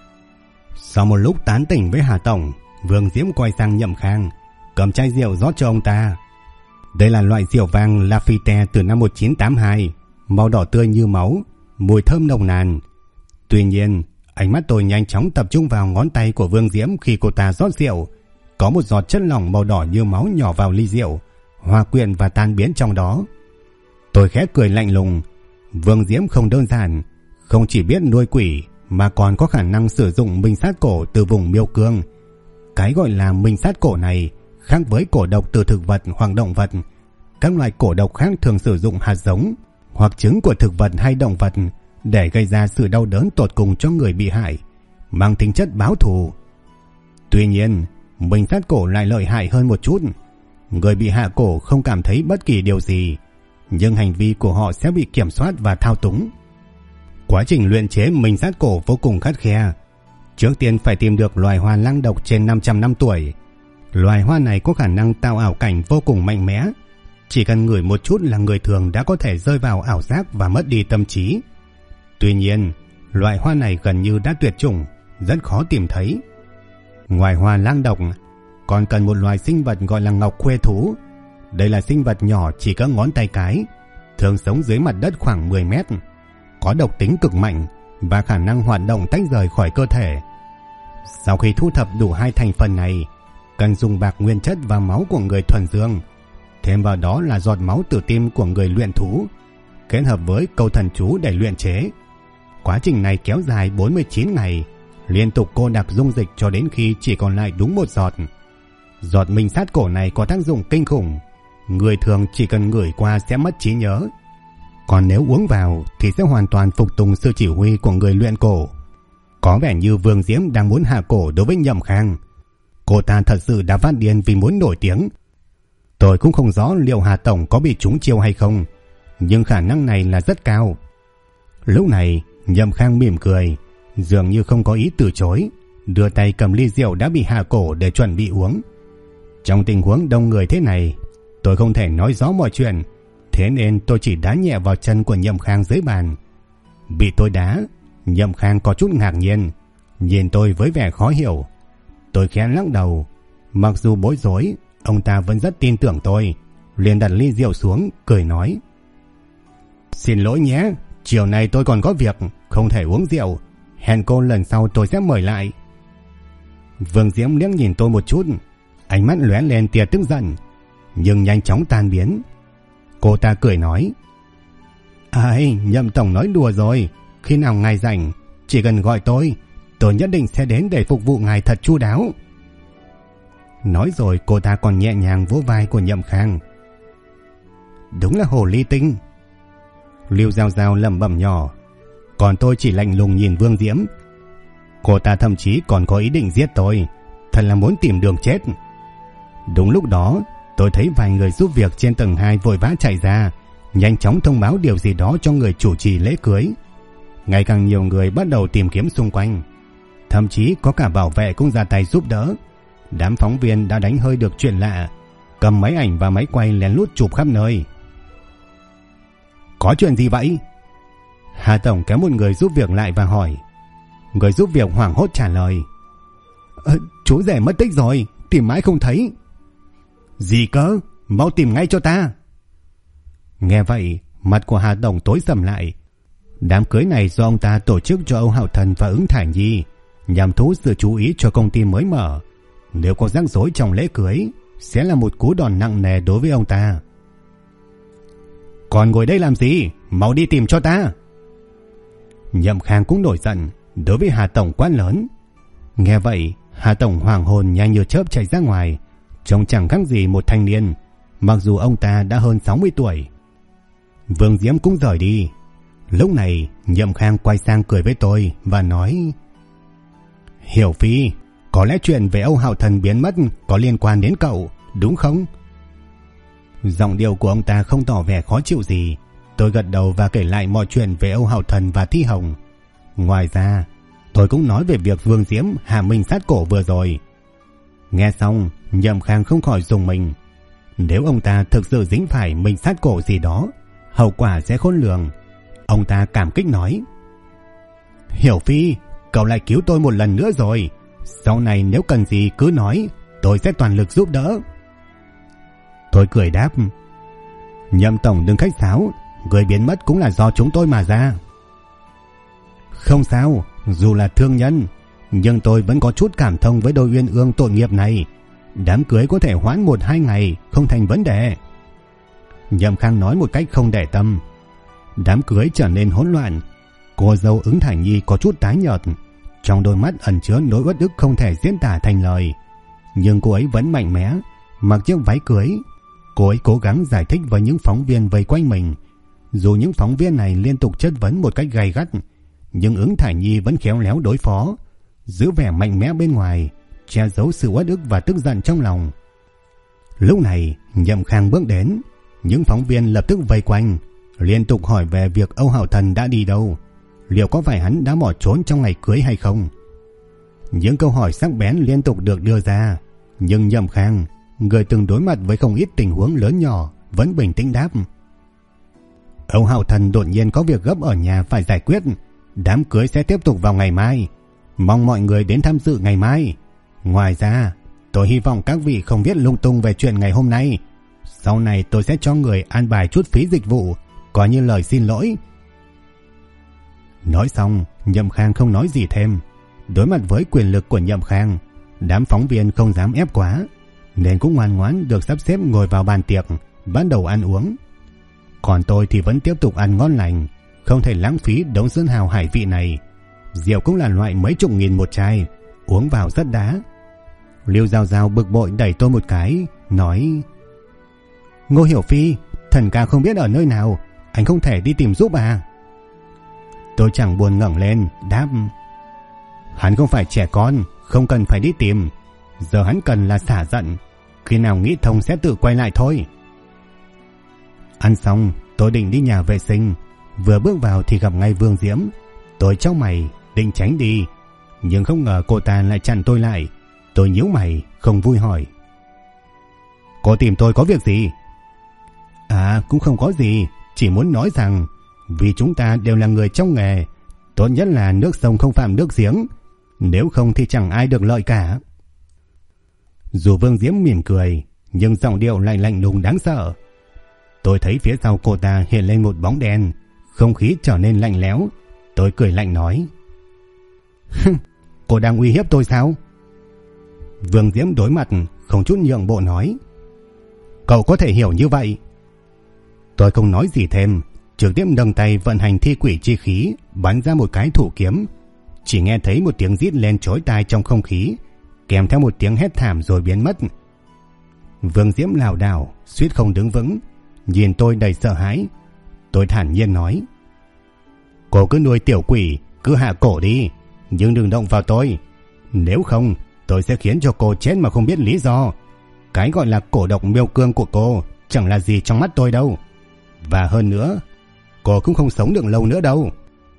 Sau một lúc tán tỉnh với Hà tổng, Vương Diễm quay sang Nhậm Khang, cầm chai rượu rót cho ông ta. Đây là loại rượu vang Lafite từ năm 1982, màu đỏ tươi như máu, mùi thơm nồng nàn. Tuy nhiên, ánh mắt tôi nhanh chóng tập trung vào ngón tay của Vương Diễm khi cô ta rót rượu. Có một giọt chất lỏng màu đỏ như máu nhỏ vào ly rượu, hòa quyện và tan biến trong đó. Tôi khẽ cười lạnh lùng. Vương Diễm không đơn giản, không chỉ biết nuôi quỷ mà còn có khả năng sử dụng minh sát cổ từ vùng Miêu Cương. Cái gọi là minh sát cổ này khác với cổ độc từ thực vật hoặc động vật. Các loại cổ độc khác thường sử dụng hạt giống hoặc trứng của thực vật hay động vật để gây ra sự đau đớn tột cùng cho người bị hại, mang tính chất báo thù. Tuy nhiên, minh sát cổ lại lợi hại hơn một chút. Người bị hạ cổ không cảm thấy bất kỳ điều gì, nhưng hành vi của họ sẽ bị kiểm soát và thao túng. Quá trình luyện chế minh sát cổ vô cùng khắt khe. Trước tiên phải tìm được loài hoa lang độc trên 500 năm tuổi. Loài hoa này có khả năng tạo ảo cảnh vô cùng mạnh mẽ. Chỉ cần ngửi một chút là người thường đã có thể rơi vào ảo giác và mất đi tâm trí. Tuy nhiên, loài hoa này gần như đã tuyệt chủng, rất khó tìm thấy. Ngoài hoa lang độc, còn cần một loài sinh vật gọi là ngọc khuê thú. Đây là sinh vật nhỏ chỉ cỡ ngón tay cái, thường sống dưới mặt đất khoảng 10 mét, có độc tính cực mạnh và khả năng hoạt động tách rời khỏi cơ thể. Sau khi thu thập đủ hai thành phần này, cần dùng bạc nguyên chất và máu của người thuần dương, thêm vào đó là giọt máu từ tim của người luyện thú, kết hợp với câu thần chú để luyện chế. Quá trình này kéo dài 49 ngày, liên tục cô đặc dung dịch cho đến khi chỉ còn lại đúng một giọt. Giọt minh sát cổ này có tác dụng kinh khủng, người thường chỉ cần ngửi qua sẽ mất trí nhớ, còn nếu uống vào thì sẽ hoàn toàn phục tùng sự chỉ huy của người luyện cổ. Có vẻ như Vương Diễm đang muốn hạ cổ đối với Nhậm Khang. Cô ta thật sự đã phát điên vì muốn nổi tiếng. Tôi cũng không rõ liệu Hà tổng có bị trúng chiêu hay không, nhưng khả năng này là rất cao. Lúc này Nhậm Khang mỉm cười, dường như không có ý từ chối, đưa tay cầm ly rượu đã bị hạ cổ để chuẩn bị uống. Trong tình huống đông người thế này, tôi không thể nói rõ mọi chuyện, thế nên tôi chỉ đá nhẹ vào chân của Nhậm Khang dưới bàn. Bị tôi đá, Nhậm Khang có chút ngạc nhiên, nhìn tôi với vẻ khó hiểu. Tôi khẽ lắc đầu. Mặc dù bối rối, ông ta vẫn rất tin tưởng tôi, liền đặt ly rượu xuống, cười nói: Xin lỗi nhé, chiều nay tôi còn có việc, không thể uống rượu, hẹn cô lần sau tôi sẽ mời lại. Vương Diễm liếc nhìn tôi một chút, ánh mắt lóe lên tia tức giận, nhưng nhanh chóng tan biến. Cô ta cười nói: Ai, Nhậm tổng nói đùa rồi, khi nào ngài rảnh, chỉ cần gọi tôi nhất định sẽ đến để phục vụ ngài thật chu đáo. Nói rồi cô ta còn nhẹ nhàng vỗ vai của Nhậm Khang. Đúng là hồ ly tinh. Lưu Giao Giao lẩm bẩm nhỏ. Còn tôi chỉ lạnh lùng nhìn Vương Diễm. Cô ta thậm chí còn có ý định giết tôi, thật là muốn tìm đường chết. Đúng lúc đó tôi thấy vài người giúp việc trên tầng 2 vội vã chạy ra, nhanh chóng thông báo điều gì đó cho người chủ trì lễ cưới. Ngày càng nhiều người bắt đầu tìm kiếm xung quanh, thậm chí có cả bảo vệ cũng ra tay giúp đỡ. Đám phóng viên đã đánh hơi được chuyện lạ, cầm máy ảnh và máy quay lén lút chụp khắp nơi. Có chuyện gì vậy? Hà tổng kéo một người giúp việc lại và hỏi. Người giúp việc hoảng hốt trả lời. Chú rể mất tích rồi, tìm mãi không thấy. Gì cơ? Mau tìm ngay cho ta. Nghe vậy, mặt của Hà tổng tối sầm lại. Đám cưới này do ông ta tổ chức cho Âu Hạo Thần và Ứng Thải Nhi, nhằm thu hút sự chú ý cho công ty mới mở. Nếu có rắc rối trong lễ cưới, sẽ là một cú đòn nặng nề đối với ông ta. Còn ngồi đây làm gì? Mau đi tìm cho ta. Nhậm Khang cũng nổi giận đối với Hà tổng quá lớn. Nghe vậy, Hà tổng hoàng hồn nhanh như chớp chạy ra ngoài, trông chẳng khác gì một thanh niên, mặc dù ông ta đã hơn 60 tuổi. Vương Diễm cũng rời đi. Lúc này Nhậm Khang quay sang cười với tôi và nói: Hiểu Phi, có lẽ chuyện về Âu Hạo Thần biến mất có liên quan đến cậu, đúng không? Giọng điệu của ông ta không tỏ vẻ khó chịu gì. Tôi gật đầu và kể lại mọi chuyện về Âu Hạo Thần và Thi Hồng. Ngoài ra tôi cũng nói về việc Vương Diễm hạ mình sát cổ vừa rồi. Nghe xong, Nhậm Khang không khỏi rùng mình. Nếu ông ta thực sự dính phải mình sát cổ gì đó, hậu quả sẽ khôn lường. Ông ta cảm kích nói: Hiểu Phi, cậu lại cứu tôi một lần nữa rồi. Sau này nếu cần gì cứ nói, tôi sẽ toàn lực giúp đỡ. Tôi cười đáp: Nhậm tổng đừng khách sáo, người biến mất cũng là do chúng tôi mà ra. Không sao, dù là thương nhân, nhưng tôi vẫn có chút cảm thông với đôi uyên ương tội nghiệp này. Đám cưới có thể hoãn 1-2 ngày, không thành vấn đề. Nhậm Khang nói một cách không để tâm. Đám cưới trở nên hỗn loạn. Cô dâu Ứng Thải Nhi có chút tái nhợt, trong đôi mắt ẩn chứa nỗi uất ức không thể diễn tả thành lời. Nhưng cô ấy vẫn mạnh mẽ, mặc chiếc váy cưới. Cô ấy cố gắng giải thích với những phóng viên vây quanh mình. Dù những phóng viên này liên tục chất vấn một cách gay gắt, nhưng Ứng Thải Nhi vẫn khéo léo đối phó, giữ vẻ mạnh mẽ bên ngoài, che giấu sự uất ức và tức giận trong lòng. Lúc này Nhậm Khang bước đến. Những phóng viên lập tức vây quanh, liên tục hỏi về việc Âu Hạo Thần đã đi đâu, liệu có phải hắn đã bỏ trốn trong ngày cưới hay không. Những câu hỏi sắc bén liên tục được đưa ra, nhưng Nhậm Khang, người từng đối mặt với không ít tình huống lớn nhỏ, vẫn bình tĩnh đáp: Âu Hạo Thần đột nhiên có việc gấp ở nhà phải giải quyết. Đám cưới sẽ tiếp tục vào ngày mai, mong mọi người đến tham dự ngày mai. Ngoài ra, tôi hy vọng các vị không viết lung tung về chuyện ngày hôm nay. Sau này tôi sẽ cho người an bài chút phí dịch vụ, coi như lời xin lỗi. Nói xong, Nhậm Khang không nói gì thêm. Đối mặt với quyền lực của Nhậm Khang, đám phóng viên không dám ép quá, nên cũng ngoan ngoãn được sắp xếp ngồi vào bàn tiệc, bắt đầu ăn uống. Còn tôi thì vẫn tiếp tục ăn ngon lành, không thể lãng phí đống sơn hào hải vị này. Rượu cũng là loại mấy chục nghìn một chai, uống vào rất đá. Lưu Giao Giao bực bội đẩy tôi một cái, nói: Ngô Hiểu Phi, thần ca không biết ở nơi nào, anh không thể đi tìm giúp à? Tôi chẳng buồn ngẩng lên, đáp: Hắn không phải trẻ con, không cần phải đi tìm. Giờ hắn cần là xả giận, khi nào nghĩ thông sẽ tự quay lại thôi. Ăn xong, tôi định đi nhà vệ sinh. Vừa bước vào thì gặp ngay Vương Diễm. Tôi chau mày, định tránh đi, nhưng không ngờ cô ta lại chặn tôi lại. Tôi nhíu mày, không vui hỏi: Cô tìm tôi có việc gì? À, cũng không có gì, chỉ muốn nói rằng vì chúng ta đều là người trong nghề, tốt nhất là nước sông không phạm nước giếng, nếu không thì chẳng ai được lợi cả. Dù Vương Diễm mỉm cười, nhưng giọng điệu lại lạnh lùng đáng sợ. Tôi thấy phía sau cô ta hiện lên một bóng đen, không khí trở nên lạnh lẽo. Tôi cười lạnh nói: Cô đang uy hiếp tôi sao? Vương Diễm đối mặt, không chút nhượng bộ nói: Cậu có thể hiểu như vậy. Tôi không nói gì thêm, trực tiếp nâng tay vận hành thi quỷ chi khí, bắn ra một cái thủ kiếm. chỉ nghe thấy một tiếng rít lên chói tai trong không khí, kèm theo một tiếng hét thảm rồi biến mất. Vương Diễm lảo đảo, suýt không đứng vững, nhìn tôi đầy sợ hãi. Tôi thản nhiên nói: "Cô cứ nuôi tiểu quỷ, cứ hạ cổ đi, nhưng đừng động vào tôi. Nếu không, tôi sẽ khiến cho cô chết mà không biết lý do. Cái gọi là cổ độc miêu cương của cô chẳng là gì trong mắt tôi đâu. Và hơn nữa, cô cũng không sống được lâu nữa đâu."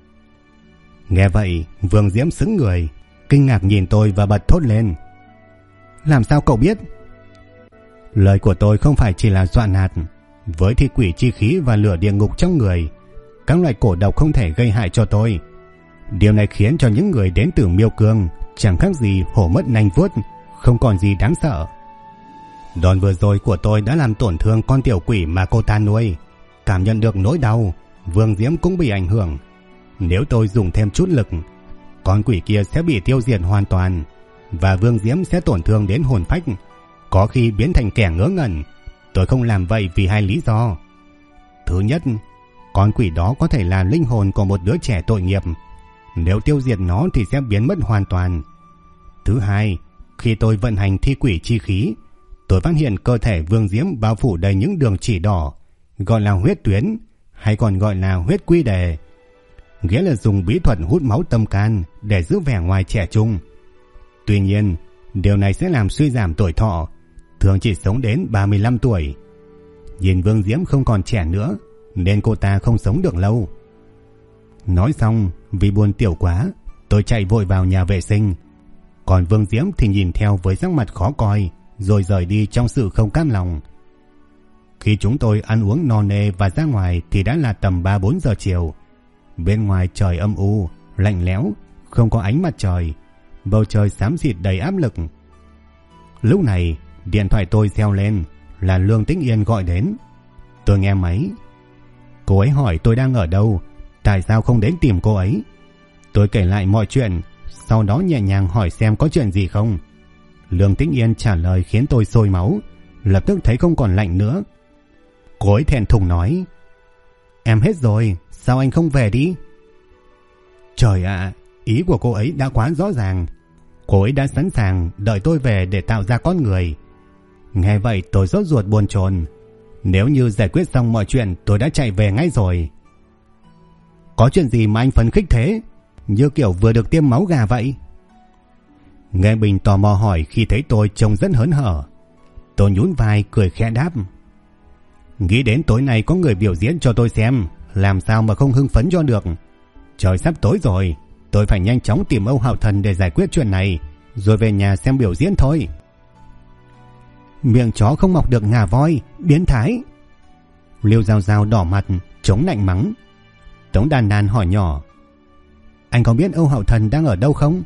Nghe vậy, Vương Diễm sững người, kinh ngạc nhìn tôi và bật thốt lên: "Làm sao cậu biết?" Lời của tôi không phải chỉ là dọa nạt. Với thi quỷ chi khí và lửa địa ngục trong người, các loại cổ độc không thể gây hại cho tôi. Điều này khiến cho những người đến từ miêu cương chẳng khác gì hổ mất nanh vuốt, không còn gì đáng sợ. Đòn vừa rồi của tôi đã làm tổn thương con tiểu quỷ mà cô ta nuôi. Cảm nhận được nỗi đau, Vương Diễm cũng bị ảnh hưởng. Nếu tôi dùng thêm chút lực, con quỷ kia sẽ bị tiêu diệt hoàn toàn, và Vương Diễm sẽ tổn thương đến hồn phách, có khi biến thành kẻ ngớ ngẩn. Tôi không làm vậy vì hai lý do. Thứ nhất, con quỷ đó có thể là linh hồn của một đứa trẻ tội nghiệp. Nếu tiêu diệt nó thì sẽ biến mất hoàn toàn. Thứ hai, khi tôi vận hành thi quỷ chi khí, tôi phát hiện cơ thể Vương Diễm bao phủ đầy những đường chỉ đỏ, gọi là huyết tuyến, hay còn gọi là huyết quy đề. Nghĩa là dùng bí thuật hút máu tâm can để giữ vẻ ngoài trẻ trung. Tuy nhiên, điều này sẽ làm suy giảm tuổi thọ, thường chỉ sống đến 35 tuổi. Nhìn Vương Diễm không còn trẻ nữa, nên cô ta không sống được lâu. Nói xong, vì buồn tiểu quá, tôi chạy vội vào nhà vệ sinh. Còn Vương Diễm thì nhìn theo với sắc mặt khó coi, rồi rời đi trong sự không cam lòng. Khi chúng tôi ăn uống no nê và ra ngoài thì đã là tầm 3-4 giờ chiều. Bên ngoài trời âm u, lạnh lẽo, không có ánh mặt trời, bầu trời xám xịt đầy áp lực. Lúc này, điện thoại tôi reo lên, là Lương Tĩnh Yên gọi đến. Tôi nghe máy. Cô ấy hỏi tôi đang ở đâu, tại sao không đến tìm cô ấy. Tôi kể lại mọi chuyện, sau đó nhẹ nhàng hỏi xem có chuyện gì không. Lương Tĩnh Yên trả lời khiến tôi sôi máu, lập tức thấy không còn lạnh nữa. Cô ấy thẹn thùng nói: "Em hết rồi, sao anh không về đi?" Trời ạ, ý của cô ấy đã quá rõ ràng. Cô ấy đã sẵn sàng đợi tôi về để tạo ra con người. Nghe vậy tôi rốt ruột buồn chồn. Nếu như giải quyết xong mọi chuyện tôi đã chạy về ngay rồi. Có chuyện gì mà anh phấn khích thế, như kiểu vừa được tiêm máu gà vậy? Nghe Bình tò mò hỏi khi thấy tôi trông rất hớn hở. Tôi nhún vai cười khẽ đáp: "Nghĩ đến tối nay có người biểu diễn cho tôi xem, làm sao mà không hưng phấn cho được. Trời sắp tối rồi, tôi phải nhanh chóng tìm Âu Hạo Thần để giải quyết chuyện này, rồi về nhà xem biểu diễn thôi." Miệng chó không mọc được ngà voi, biến thái. Liêu Giao Giao đỏ mặt, chống nạnh mắng. Tống Đàn Đàn hỏi nhỏ: "Anh có biết Âu Hạo Thần đang ở đâu không?"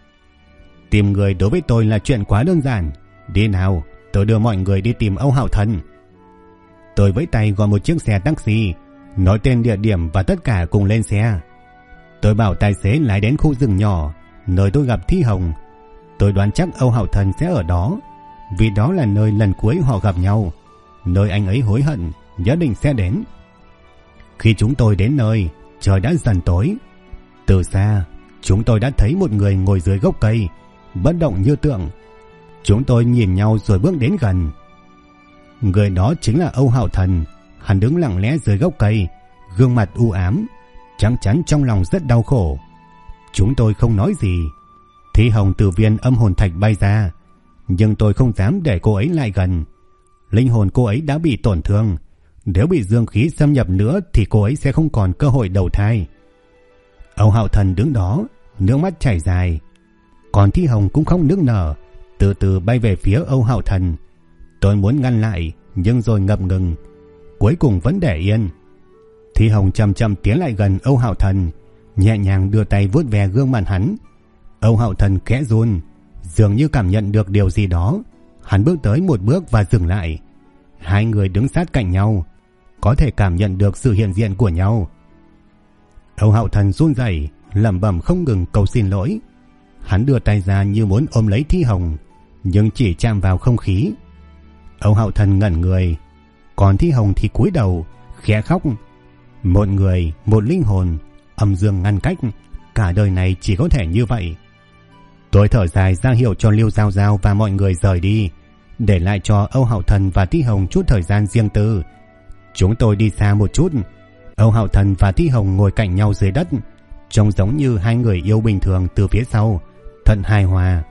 Tìm người đối với tôi là chuyện quá đơn giản. Đi nào, tôi đưa mọi người đi tìm Âu Hạo Thần. Tôi vẫy tay gọi một chiếc xe taxi, nói tên địa điểm và tất cả cùng lên xe. Tôi bảo tài xế lái đến khu rừng nhỏ nơi tôi gặp Thi Hồng. Tôi đoán chắc Âu Hạo Thần sẽ ở đó, vì đó là nơi lần cuối họ gặp nhau, nơi anh ấy hối hận nhất định sẽ đến. Khi chúng tôi đến nơi, trời đã dần tối. Từ xa, chúng tôi đã thấy một người ngồi dưới gốc cây, bất động như tượng. Chúng tôi nhìn nhau rồi bước đến gần. Người đó chính là Âu Hạo Thần. Hắn đứng lặng lẽ dưới gốc cây, gương mặt u ám, chắc chắn trong lòng rất đau khổ. Chúng tôi không nói gì. Thi Hồng từ viên âm hồn thạch bay ra, nhưng tôi không dám để cô ấy lại gần. Linh hồn cô ấy đã bị tổn thương, nếu bị dương khí xâm nhập nữa thì cô ấy sẽ không còn cơ hội đầu thai. Âu Hạo Thần đứng đó, nước mắt chảy dài. Còn Thi Hồng cũng không nức nở, từ từ bay về phía Âu Hạo Thần. Tôi muốn ngăn lại, nhưng rồi ngập ngừng, cuối cùng vẫn để yên. Thi Hồng chậm chậm tiến lại gần Âu Hạo Thần, nhẹ nhàng đưa tay vuốt ve gương mặt hắn. Âu Hạo Thần khẽ run, dường như cảm nhận được điều gì đó. Hắn bước tới một bước và dừng lại. Hai người đứng sát cạnh nhau, có thể cảm nhận được sự hiện diện của nhau. Âu Hạo Thần run rẩy, lẩm bẩm không ngừng cầu xin lỗi. Hắn đưa tay ra như muốn ôm lấy Thi Hồng, nhưng chỉ chạm vào không khí. Âu Hạo Thần ngẩn người, còn Thi Hồng thì cúi đầu khẽ khóc. Một người, một linh hồn, âm dương ngăn cách, cả đời này chỉ có thể như vậy. Tôi thở dài ra hiệu cho Lưu Giao Giao và mọi người rời đi, để lại cho Âu Hạo Thần và Ti Hồng chút thời gian riêng tư. Chúng tôi đi xa một chút. Âu Hạo Thần và Ti Hồng ngồi cạnh nhau dưới đất, trông giống như hai người yêu bình thường từ phía sau, thật hài hòa.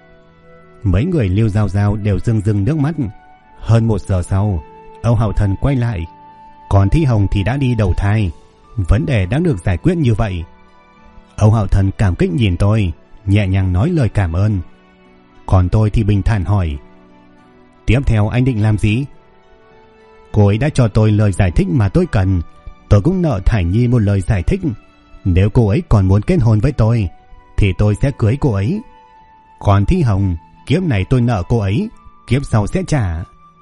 Mấy người Lưu Giao Giao đều rưng rưng nước mắt. Hơn 1 giờ sau, Âu Hạo Thần quay lại, còn Ti Hồng thì đã đi đầu thai. Vấn đề đã được giải quyết như vậy. Âu Hạo Thần cảm kích nhìn tôi, nhẹ nhàng nói lời cảm ơn. Còn tôi thì bình thản hỏi: tiếp theo anh định làm gì? Cô ấy đã cho tôi lời giải thích mà tôi cần. Tôi cũng nợ Thải Nhi một lời giải thích. Nếu cô ấy còn muốn kết hôn với tôi thì tôi sẽ cưới cô ấy. Còn Thi Hồng, kiếp này tôi nợ cô ấy, kiếp sau sẽ trả.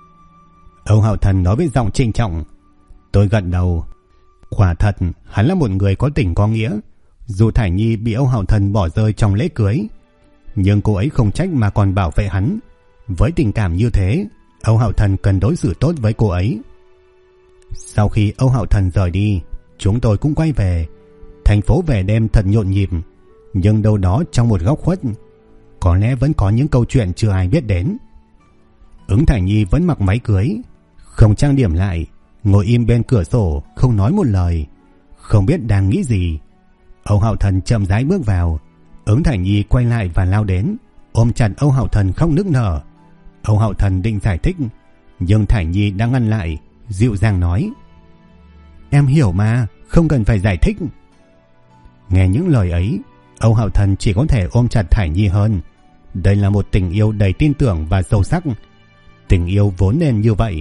Âu Hạo Thần nói với giọng trịnh trọng. Tôi gật đầu. Quả thật hắn là một người có tình có nghĩa. Dù Thải Nhi bị Âu Hạo Thần bỏ rơi trong lễ cưới, nhưng cô ấy không trách mà còn bảo vệ hắn. Với tình cảm như thế, Âu Hạo Thần cần đối xử tốt với cô ấy. Sau khi Âu Hạo Thần rời đi, chúng tôi cũng quay về. Thành phố về đêm thật nhộn nhịp, nhưng đâu đó trong một góc khuất, có lẽ vẫn có những câu chuyện chưa ai biết đến. Ứng Thải Nhi vẫn mặc váy cưới, không trang điểm lại, ngồi im bên cửa sổ, không nói một lời, không biết đang nghĩ gì. Âu Hạo Thần chậm rãi bước vào. Ứng Thải Nhi quay lại và lao đến, ôm chặt Âu Hạo Thần khóc nức nở. Âu Hạo Thần định giải thích, nhưng Thải Nhi đã ngăn lại, dịu dàng nói: em hiểu mà, không cần phải giải thích. Nghe những lời ấy, Âu Hạo Thần chỉ có thể ôm chặt Thải Nhi hơn. Đây là một tình yêu đầy tin tưởng và sâu sắc. Tình yêu vốn nên như vậy.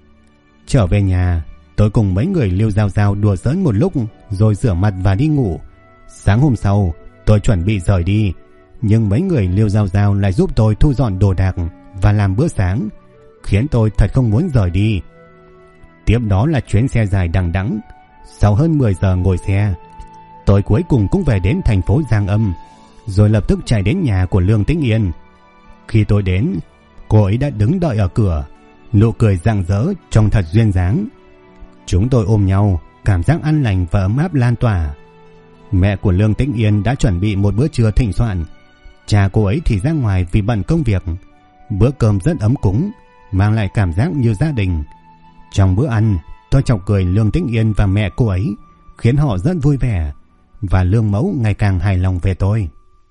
Trở về nhà, tôi cùng mấy người Lưu Giao Giao đùa giỡn một lúc rồi rửa mặt và đi ngủ. Sáng hôm sau, tôi chuẩn bị rời đi, nhưng mấy người Lưu Giao Giao lại giúp tôi thu dọn đồ đạc và làm bữa sáng, khiến tôi thật không muốn rời đi. Tiếp đó là chuyến xe dài đằng đẵng. Sau hơn 10 giờ ngồi xe, tôi cuối cùng cũng về đến thành phố Giang Âm, rồi lập tức chạy đến nhà của Lương Tĩnh Yên. Khi tôi đến, cô ấy đã đứng đợi ở cửa, nụ cười rạng rỡ trông thật duyên dáng. Chúng tôi ôm nhau, cảm giác an lành và ấm áp lan tỏa. Mẹ của Lương Tĩnh Yên đã chuẩn bị một bữa trưa thịnh soạn. Cha cô ấy thì ra ngoài vì bận công việc. Bữa cơm rất ấm cúng, mang lại cảm giác như gia đình. Trong bữa ăn, tôi chọc cười Lương Tĩnh Yên và mẹ cô ấy, khiến họ rất vui vẻ, và Lương Mẫu ngày càng hài lòng về tôi.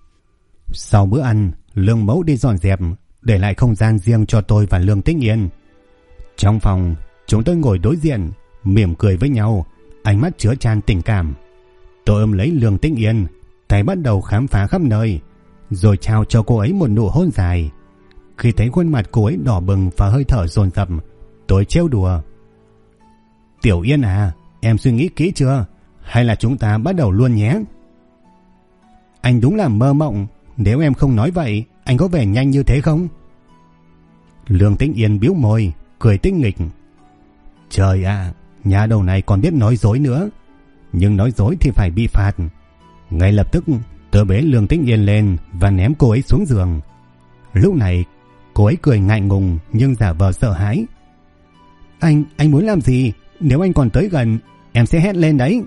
Sau bữa ăn, Lương Mẫu đi dọn dẹp, để lại không gian riêng cho tôi và Lương Tĩnh Yên. Trong phòng, chúng tôi ngồi đối diện, mỉm cười với nhau, ánh mắt chứa chan tình cảm. Tôi ôm lấy Lương Tĩnh Yên, tay bắt đầu khám phá khắp nơi, rồi trao cho cô ấy một nụ hôn dài. Khi thấy khuôn mặt cô ấy đỏ bừng và hơi thở dồn dập, tôi trêu đùa: Tiểu Yên à, em suy nghĩ kỹ chưa? Hay là chúng ta bắt đầu luôn nhé? Anh đúng là mơ mộng. Nếu em không nói vậy, anh có vẻ nhanh như thế không? Lương Tĩnh Yên bĩu môi, cười tinh nghịch: Trời ạ, nhà đầu này còn biết nói dối nữa. Nhưng nói dối thì phải bị phạt. Ngay lập tức tôi bế Lương Tĩnh Yên lên và ném cô ấy xuống giường. Lúc này cô ấy cười ngại ngùng nhưng giả vờ sợ hãi: Anh muốn làm gì? Nếu anh còn tới gần, em sẽ hét lên đấy.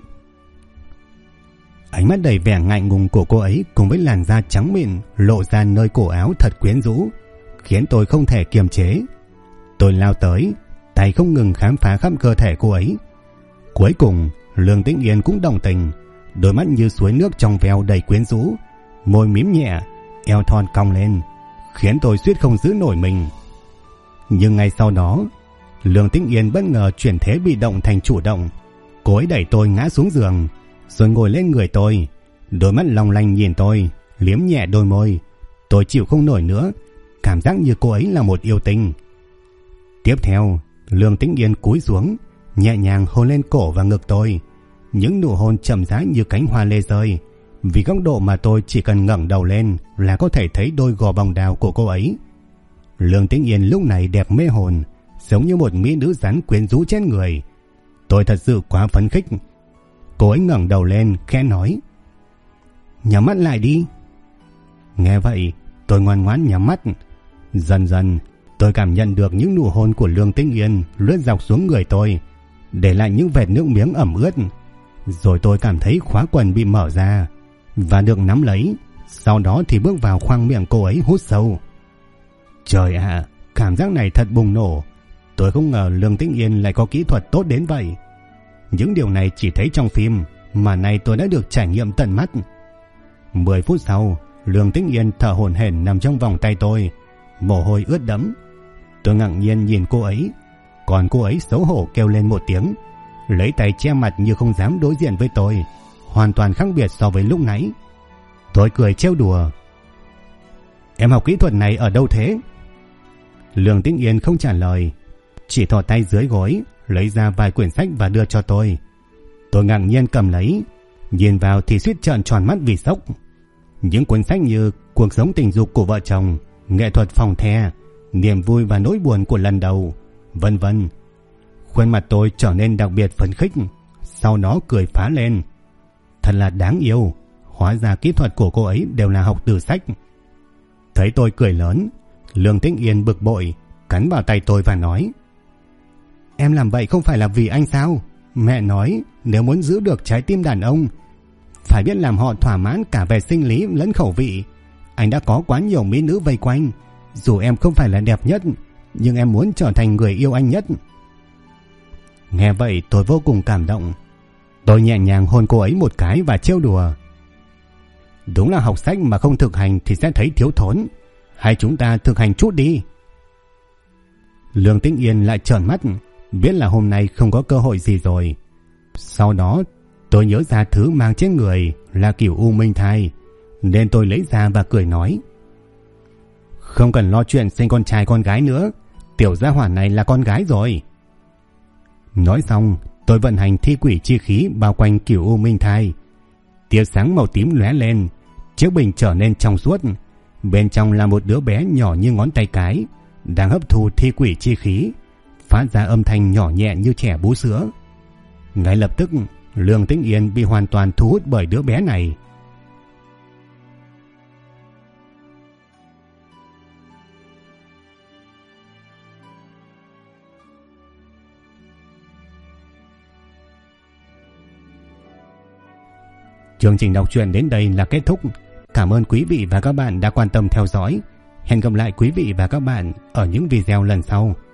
Ánh mắt đầy vẻ ngại ngùng của cô ấy cùng với làn da trắng mịn lộ ra nơi cổ áo thật quyến rũ, khiến tôi không thể kiềm chế. Tôi lao tới, tay không ngừng khám phá khắp cơ thể cô ấy. Cuối cùng Lương Tĩnh Yên cũng đồng tình, đôi mắt như suối nước trong veo đầy quyến rũ, môi mím nhẹ, eo thon cong lên, khiến tôi suýt không giữ nổi mình. Nhưng ngay sau đó, Lương Tĩnh Yên bất ngờ chuyển thế bị động thành chủ động. Cô ấy đẩy tôi ngã xuống giường, rồi ngồi lên người tôi, đôi mắt long lanh nhìn tôi, liếm nhẹ đôi môi. Tôi chịu không nổi nữa, cảm giác như cô ấy là một yêu tinh. Tiếp theo, Lương Tĩnh Yên cúi xuống, nhẹ nhàng hôn lên cổ và ngực tôi. Những nụ hôn chậm rãi như cánh hoa lê rơi, vì góc độ mà tôi chỉ cần ngẩng đầu lên là có thể thấy đôi gò bồng đào của cô ấy. Lương Tĩnh Yên lúc này đẹp mê hồn, giống như một mỹ nữ rắn quyến rũ chết người. Tôi thật sự quá phấn khích. Cô ấy ngẩng đầu lên khẽ nói: Nhắm mắt lại đi. Nghe vậy, tôi ngoan ngoãn nhắm mắt. Dần dần, tôi cảm nhận được những nụ hôn của Lương Tĩnh Yên lướt dọc xuống người tôi, để lại những vệt nước miếng ẩm ướt. Rồi tôi cảm thấy khóa quần bị mở ra, và được nắm lấy, sau đó thì bước vào khoang miệng cô ấy hút sâu. Trời ạ, cảm giác này thật bùng nổ. Tôi không ngờ Lương Tĩnh Yên lại có kỹ thuật tốt đến vậy. Những điều này chỉ thấy trong phim, mà nay tôi đã được trải nghiệm tận mắt. 10 phút sau, Lương Tĩnh Yên thở hổn hển nằm trong vòng tay tôi, mồ hôi ướt đẫm. Tôi ngạc nhiên nhìn cô ấy, còn cô ấy xấu hổ kêu lên một tiếng, lấy tay che mặt như không dám đối diện với tôi, hoàn toàn khác biệt so với lúc nãy. Tôi cười trêu đùa. Em học kỹ thuật này ở đâu thế? Lương Tĩnh Yên không trả lời, chỉ thò tay dưới gối lấy ra vài quyển sách và đưa cho tôi. Tôi ngạc nhiên cầm lấy, nhìn vào thì suýt trợn tròn mắt vì sốc. Những cuốn sách như Cuộc sống tình dục của vợ chồng, Nghệ thuật phòng the, Niềm vui và nỗi buồn của lần đầu, vân vân. Khuôn mặt tôi trở nên đặc biệt phấn khích, sau đó cười phá lên. Thật là đáng yêu, hóa ra kỹ thuật của cô ấy đều là học từ sách. Thấy tôi cười lớn, Lương Tĩnh Yên bực bội cắn vào tay tôi và nói: Em làm vậy không phải là vì anh sao? Mẹ nói nếu muốn giữ được trái tim đàn ông, phải biết làm họ thỏa mãn cả về sinh lý lẫn khẩu vị. Anh đã có quá nhiều mỹ nữ vây quanh, dù em không phải là đẹp nhất, nhưng em muốn trở thành người yêu anh nhất. Nghe vậy tôi vô cùng cảm động. Tôi nhẹ nhàng hôn cô ấy một cái và trêu đùa: Đúng là học sách mà không thực hành thì sẽ thấy thiếu thốn. Hay chúng ta thực hành chút đi. Lương Tĩnh Yên lại trợn mắt, biết là hôm nay không có cơ hội gì rồi. Sau đó tôi nhớ ra thứ mang trên người là kiểu u minh thai, nên tôi lấy ra và cười nói: Không cần lo chuyện sinh con trai con gái nữa, tiểu gia hỏa này là con gái rồi. Nói xong tôi vận hành thi quỷ chi khí bao quanh kiểu u minh thai. Tia sáng màu tím lóe lên, chiếc bình trở nên trong suốt. Bên trong là một đứa bé nhỏ như ngón tay cái, đang hấp thu thi quỷ chi khí, phát ra âm thanh nhỏ nhẹ như trẻ bú sữa. Ngay lập tức Lương Tĩnh Yên bị hoàn toàn thu hút bởi đứa bé này. Chương trình đọc truyện đến đây là kết thúc. Cảm ơn quý vị và các bạn đã quan tâm theo dõi. Hẹn gặp lại quý vị và các bạn ở những video lần sau.